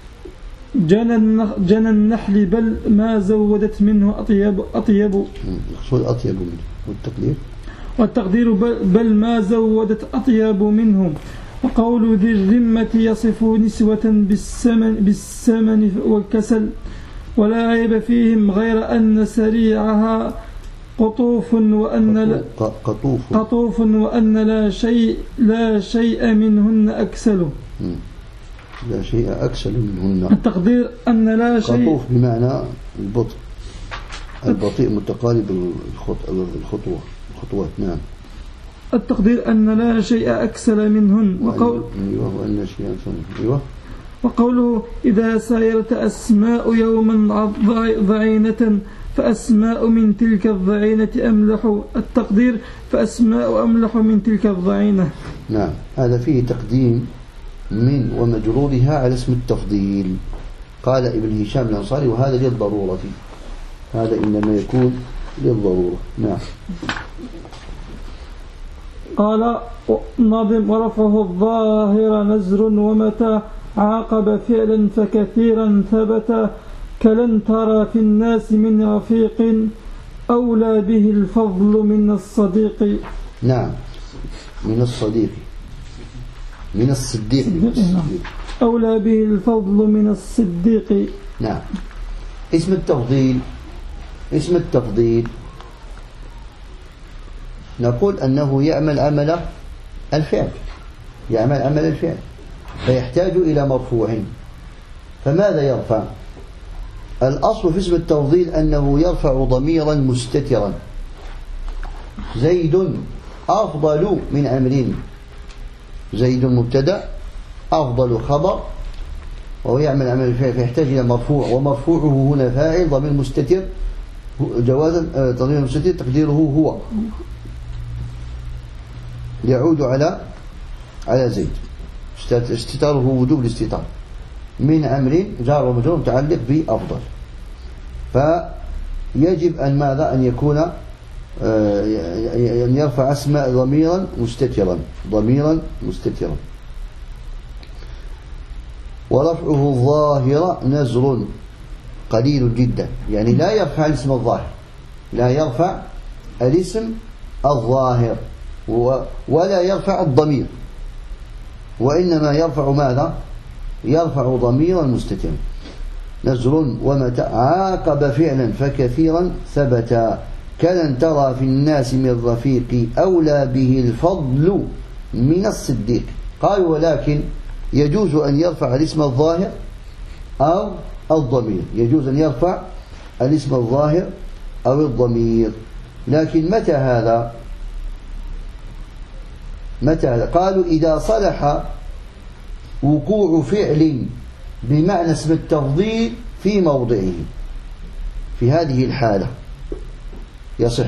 جنى النحل بل ما زودت منه أطيب يقصد أطيب منه. والتقدير بل ما زودت أطيب منهم. وقول ذي الرمة يصف نسوة بالسمن والكسل ولا عيب فيهم غير أن سريعها قطوف وأن لا شيء منهن أكسل. لا شيء أكسل منهن. التقدير أن لا شيء قطوف بمعنى البطيء متقارب الخطوات. نعم. التقدير أن لا شيء أكسل منهن. وقوله إذا سايرت أسماء يوما ضعينة فأسماء من تلك الضعينة أملح. التقدير فأسماء أملح من تلك الضعينة. نعم، هذا فيه تقديم من ومجرورها على اسم التفضيل. قال ابن هشام الأنصاري وهذا للضرورة، هذا إنما يكون للضرورة. نعم. قال ناظم ورفعه الظاهر نزر ومتى عاقب فعلا فكثيرا ثبت كلن ترى في الناس من رفيق أولى به الفضل من الصديق. نعم، من الصديق من الصديق أولى به الفضل من الصديق. نعم. اسم التفضيل نقول أنه يعمل عمل الفعل فيحتاج إلى مرفوع. فماذا يرفع؟ الأصل في اسم التفضيل أنه يرفع ضميرا مستترا. زيد أفضل من عمرو. زيد مبتدأ، أفضل خبر، وهو يعمل عمل الفعل فيحتاج إلى مرفوع، ومرفوعه هنا فاعل ضمير مستتر جوازا. ضمير مستتر تقديره هو يعود على زيد، استتاره وجوب الاستتار. من عمرو جار ومجرور متعلق بأفضل، فيجب أن ماذا؟ أن يكون أن يرفع اسم ضميرا مستترا. ورفعه الظاهر نزر قليل جدا، يعني لا يرفع الاسم الظاهر، لا يرفع الاسم الظاهر ولا يرفع الضمير، وإنما يرفع ماذا؟ يرفع ضميرا مستترا. نزر ومتى عاقب فعلا فكثيرا ثبتا كلن ترى في الناس من رفيق أولى به الفضل من الصديق. قال ولكن يجوز أن يرفع الاسم الظاهر أو الضمير، يجوز أن يرفع الاسم الظاهر أو الضمير. لكن متى هذا؟ قالوا إذا صلح وقوع فعل بمعنى اسم التفضيل في موضعه، في هذه الحالة يصح.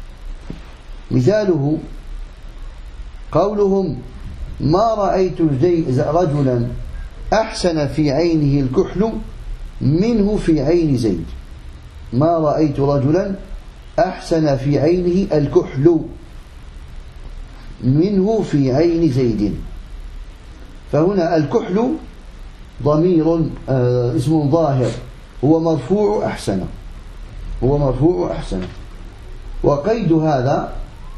مثاله قولهم ما رأيت رجلا أحسن في عينه الكحل منه في عين زيد. ما رأيت رجلا أحسن في عينه الكحل منه في عين زيد. فهنا الكحل ضمير اسم ظاهر هو مرفوع أحسن. وقيد هذا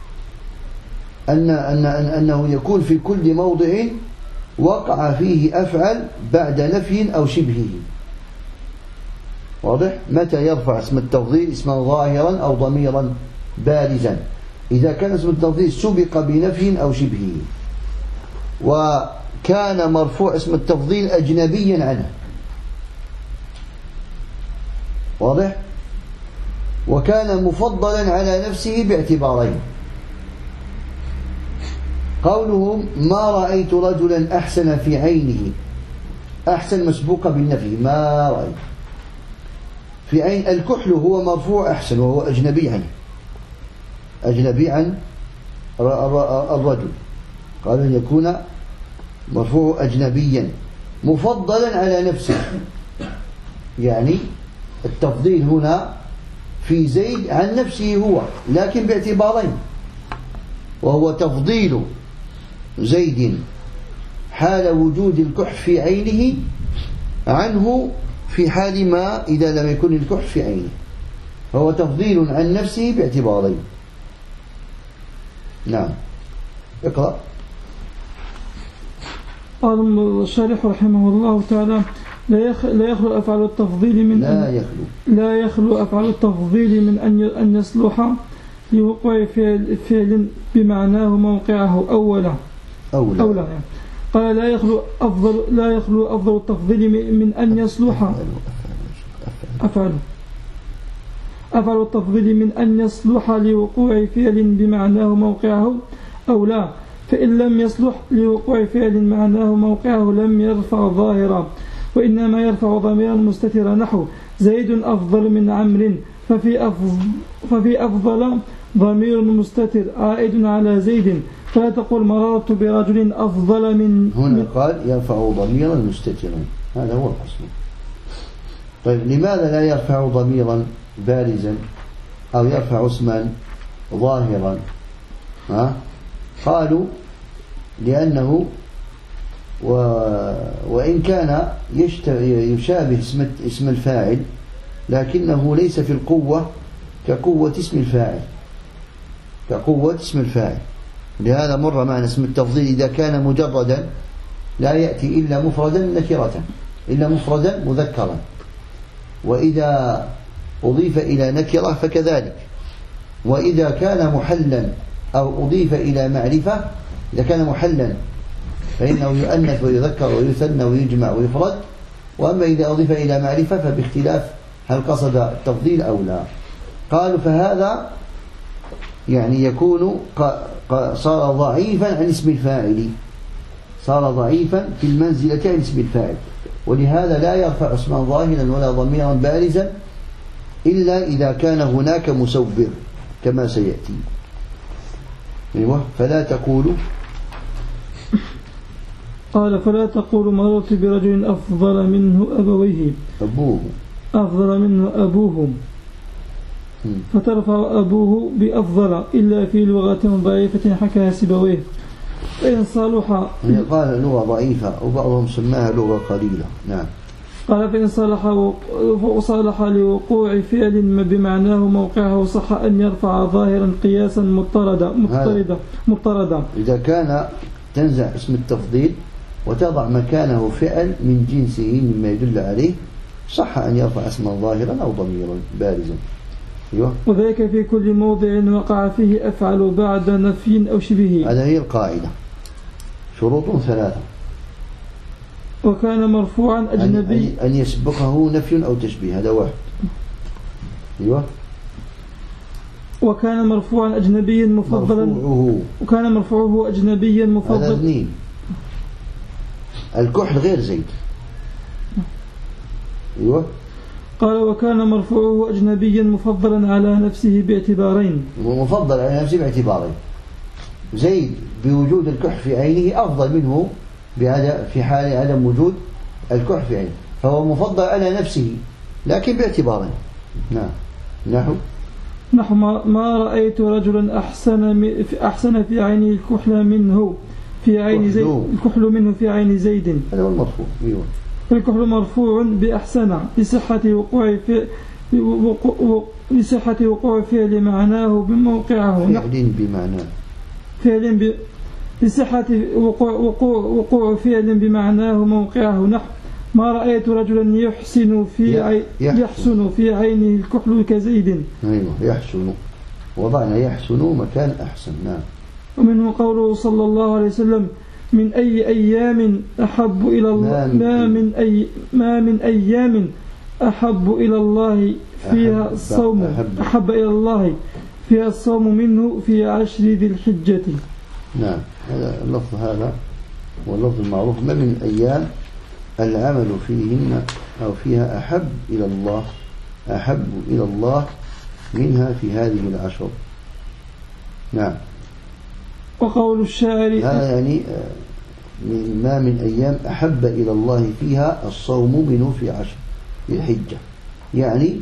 أنه يكون في كل موضع وقع فيه أفعل بعد نفي أو شبهه. واضح؟ متى يرفع اسم التفضيل اسما ظاهرا أو ضميرا بارزا؟ إذا كان اسم التفضيل سبق بنفي أو شبهه، وكان مرفوع اسم التفضيل أجنبيا عنه. واضح؟ وكان مفضلا على نفسه باعتبارين. قولهم ما رأيت رجلا أحسن في عينه، أحسن مسبوقة بالنفي، ما رأيت في عين. الكحل هو مرفوع أحسن وهو أجنبي عنه، أجنبي عن الرجل، قال أن يكون مرفوع أجنبيا مفضلا على نفسه، يعني التفضيل هنا في زيد عن نفسه هو، لكن باعتبارين، وهو تفضيل زيد حال وجود الكحل في عينه عنه في حال ما إذا لم يكن الكحل في عينه، فهو تفضيل عن نفسه باعتبارين. نعم، اقرأ. قال الشارح رحمه الله تعالى: لا يخلو أفعال التفضيل من لا يخلو أفعال التفضيل من أن يصلح لوقوع فعل بمعناه موقعه أولا يعني. قال لا يخلو أفضل التفضيل من أن يصلح أفعل التفضيل من أن يصلح لوقوع فعل بمعناه موقعه أو لا، فإن لم يصلح لوقوع فعل معناه موقعه لم يرفع ظاهرا، وإنما يرفع ضميرا مستترا، نحو زيد أفضل من عمرو، ففي أفضل ضمير مستتر عائد على زيد، فلا تقول مررت برجل أفضل من. هنا قال يرفع ضميرا مستترا، هذا هو الأصل. طيب لماذا لا يرفع ضميرا بارزا أو يرفع اسما ظاهرا؟ قالوا لأنه وإن كان يشابه اسم الفاعل لكنه ليس في القوة كقوة اسم الفاعل، لهذا مر معنا اسم التفضيل إذا كان مجردا لا يأتي إلا مفردا نكرة، إلا مفردا مذكرا، وإذا أضيف إلى نكرة فكذلك، وإذا كان محلا أو أضيف إلى معرفة، إذا كان محلا فإنه يؤنث ويذكر ويثنى ويجمع ويفرد، وأما إذا أضيف إلى معرفة فباختلاف هل قصد التفضيل أو لا. قالوا فهذا يعني يكون صار ضعيفا عن اسم الفاعل، صار ضعيفا في المنزلة عن اسم الفاعل، ولهذا لا يرفع اسما ظاهرا ولا ضميرا بارزا إلا إذا كان هناك مسبب كما سيأتي. فلا تقولوا، قال فلا تقولوا مررت برجل أفضل منه أبوه فترفع أبوه بأفضل إلا في لغة ضعيفة حكاها سيبويه، فإن صالح قال لغة ضعيفة وبعضهم سماها لغة قليلة. نعم. قال فإن صالح لوقوع فعل بمعناه موقعه صح أن يرفع ظاهرا قياسا مضطردا. إذا كان تنزع اسم التفضيل وتضع مكانه فعل من جنسه مما يدل عليه صح أن يرفع اسما ظاهرا أو ضميرا بارزا. وذلك في كل موضع وقع فيه أفعل بعد نفي أو شبهه. هذا هي القاعدة، شروط 3. وكان مرفوعا أجنبي أن يسبقه نفي أو تشبيه، هذا واحد. وكان مرفوعا أجنبيا مفضلا، وكان مرفوعه أجنبيا مفضلا. هذا 2. الكحل غير زيد. قال وكان مرفوعه أجنبيا مفضلا على نفسه باعتبارين. ومفضل على نفسه باعتبارين، زيد بوجود الكحل في عينه أفضل منه في حال عدم وجود الكحل في عينه، فهو مفضل على نفسه لكن باعتبارين. نعم. نحو ما رأيت رجلا أحسن في عينه الكحل منه في عين زيد، الكحل منه في عين زيد، هذا هو المرفوع. الكحل مرفوع بأحسن لصحة وقوع فعل معناه بموقعه، لصحة وقوع فعل بمعناه موقعه، نحو ما رأيت رجلا يحسن في عينه الكحل كزيد. يحسن، وضعنا يحسن مكان أحسن. نعم. ومنه قوله صلى الله عليه وسلم من أي أيام أحب إلى الله ما من أيام أحب إلى الله فيها الصوم أحب إلى الله فيها الصوم منه في 10 ذي الحجة. نعم، هذا اللفظ هذا واللفظ المعروف ما من أيام العمل فيهن أو فيها أحب إلى الله منها في هذه العشر. نعم. وقول الشاعر هذا يعني ما من أيام أحب إلى الله فيها الصوم منه في عشر ذي الحجة، يعني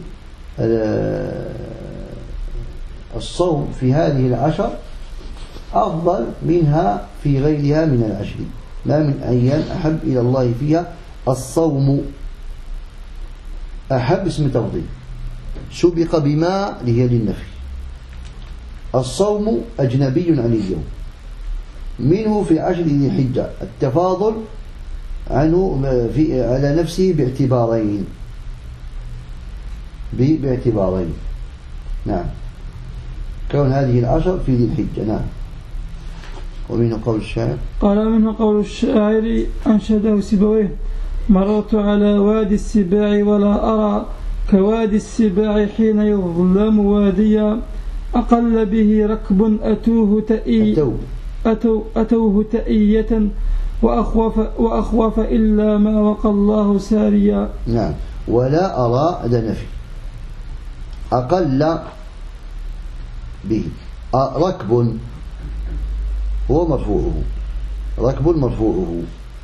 الصوم في هذه العشر أفضل منها في غيرها من العشر. ما من أيام أحب إلى الله فيها الصوم. أحب اسم تفضيل سبق بما هي للنفي. الصوم أجنبي عن اليوم، منه في عشر ذي الحجة التفاضل عنه على نفسه باعتبارين. نعم، كون هذه العشر في ذي الحجة. نعم. ومنه قول الشاعر، قال منه قول الشاعر أنشده سيبويه: مررت على وادي السباع ولا أرى كوادي السباع حين يظلم واديا، أقل به ركب أتوه تأية وأخوف إلا ما وقى الله ساريا. نعم. ولا أرى هذا نفي. أقل به ركب هو مرفوعه، ركب مرفوعه.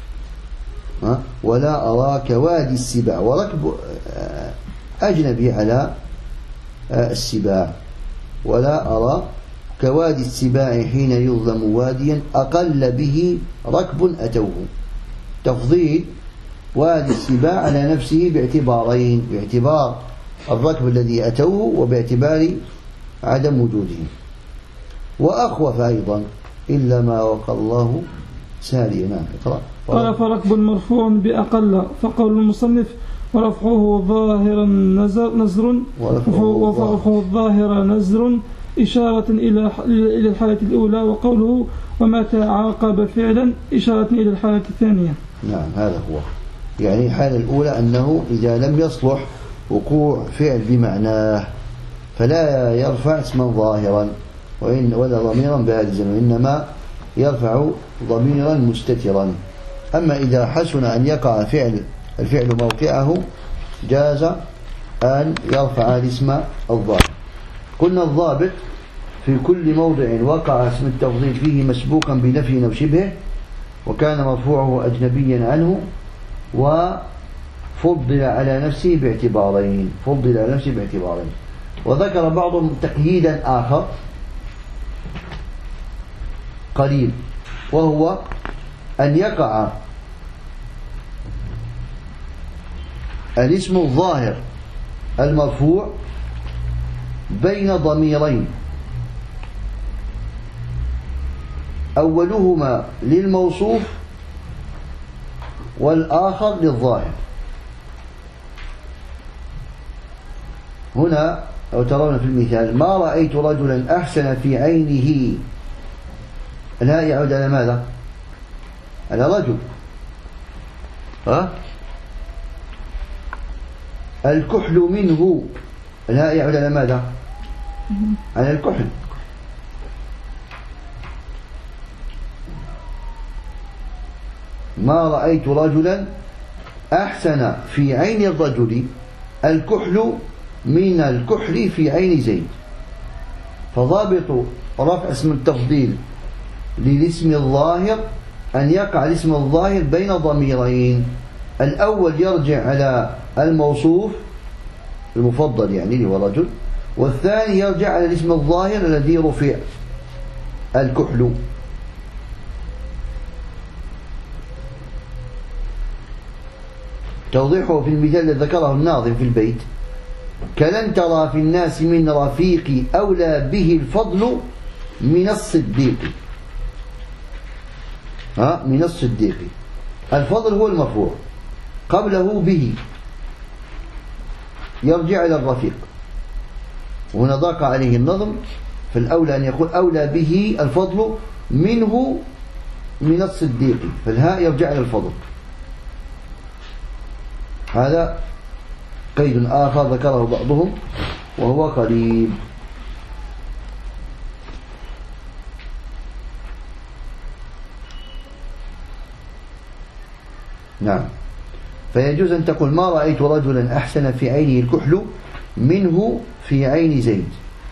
ولا أرى كوادي السباع، وركب أجنبي على السباع. ولا أرى كوادي السباع حين يظلم واديا أقل به ركب أتوه. تفضيل وادي السباع على نفسه باعتبارين: باعتبار الركب الذي أتوه وباعتبار عدم وجوده. وأخوف أيضا إلا ما وقى الله ساريا. نعم. اقرأ. قال: فركب مرفوع بأقل، فقول المصنف: ورفعه ظاهرا نزر، ورفعه الظاهر نزر إشارة إلى الحالة الأولى، وقوله وما تعاقب فعلا إشارة إلى الحالة الثانية. نعم، هذا هو. يعني الحالة الأولى أنه إذا لم يصلح وقوع فعل بمعناه فلا يرفع اسما ظاهرا ولا ضميرا بارزا، وإنما يرفع ضميرا مستترا. أما إذا حسن أن يقع الفعل موقعه جاز أن يرفع الاسم الظاهر. قلنا الضابط في كل موضع وقع اسم التفضيل فيه مسبوقا بنفي أو شبهه وكان مرفوعه أجنبيا عنه وفضل على نفسه باعتبارين. وذكر بعضهم تقييدا آخر قليل، وهو أن يقع الاسم الظاهر المرفوع بين ضميرين، أولهما للموصوف والآخر للظاهر. هنا أو ترون في المثال: ما رأيت رجلا أحسن في عينه. لا يعود على ماذا؟ على رجل. الكحل منه لا يعود على ماذا؟ على الكحل. ما رأيت رجلا أحسن في عين الرجل، الكحل من الكحل في عين زيد. فضابط رفع اسم التفضيل للاسم الظاهر أن يقع الاسم الظاهر بين ضميرين، الأول يرجع على الموصوف المفضل يعني اللي هو رجل، والثاني يرجع على الاسم الظاهر الذي رفع الكحل. توضيحه في المثال الذي ذكره الناظم في البيت: كلن ترى في الناس من رفيق أولى به الفضل من الصديق. من الصديق. الفضل هو المرفوع، قبله به يرجع إلى الرفيق، وهنا ضاق عليه النظم، فالأولى أن يقول أولى به الفضل منه من الصديق، فالهاء يرجع إلى الفضل. هذا قيد آخر ذكره بعضهم وهو قريب. نعم. فيجوز أن تقول ما رأيت رجلا أحسن في عينه الكحل منه في عين زيد.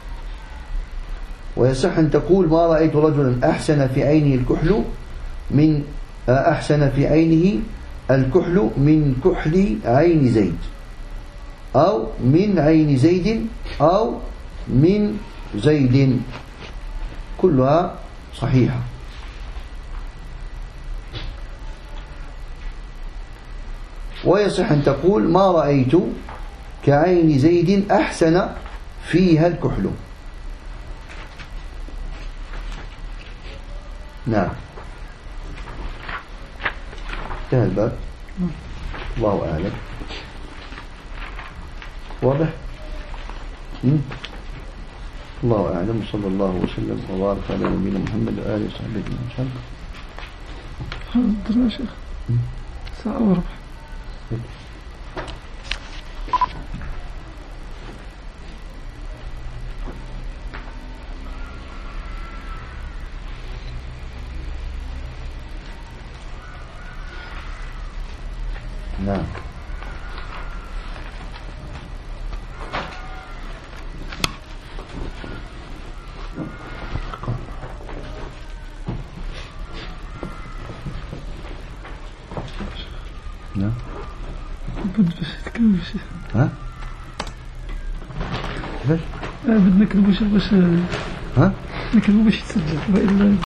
ويصح أن تقول ما رأيت رجلا أحسن في عينه الكحل من أحسن في عينه الكحل من كحل عين زيد، أو من عين زيد، أو من زيد، كلها صحيحة. ويصح أن تقول ما رأيت كعين زيد أحسن فيها الكحل. نعم. انتهى الباب. الله أعلم. واضح؟ الله أعلم. صلى الله وسلم وبارك على نبينا محمد وآله وصحبه أجمعين. حاضر يا شيخ. ساعة وربع. نعم. نعم. بدنا نتكلم شيء. ها؟ كيفاش؟ بدنا نكتبوا شيء باش ها؟ نكتبوا باش يتسجل وإلا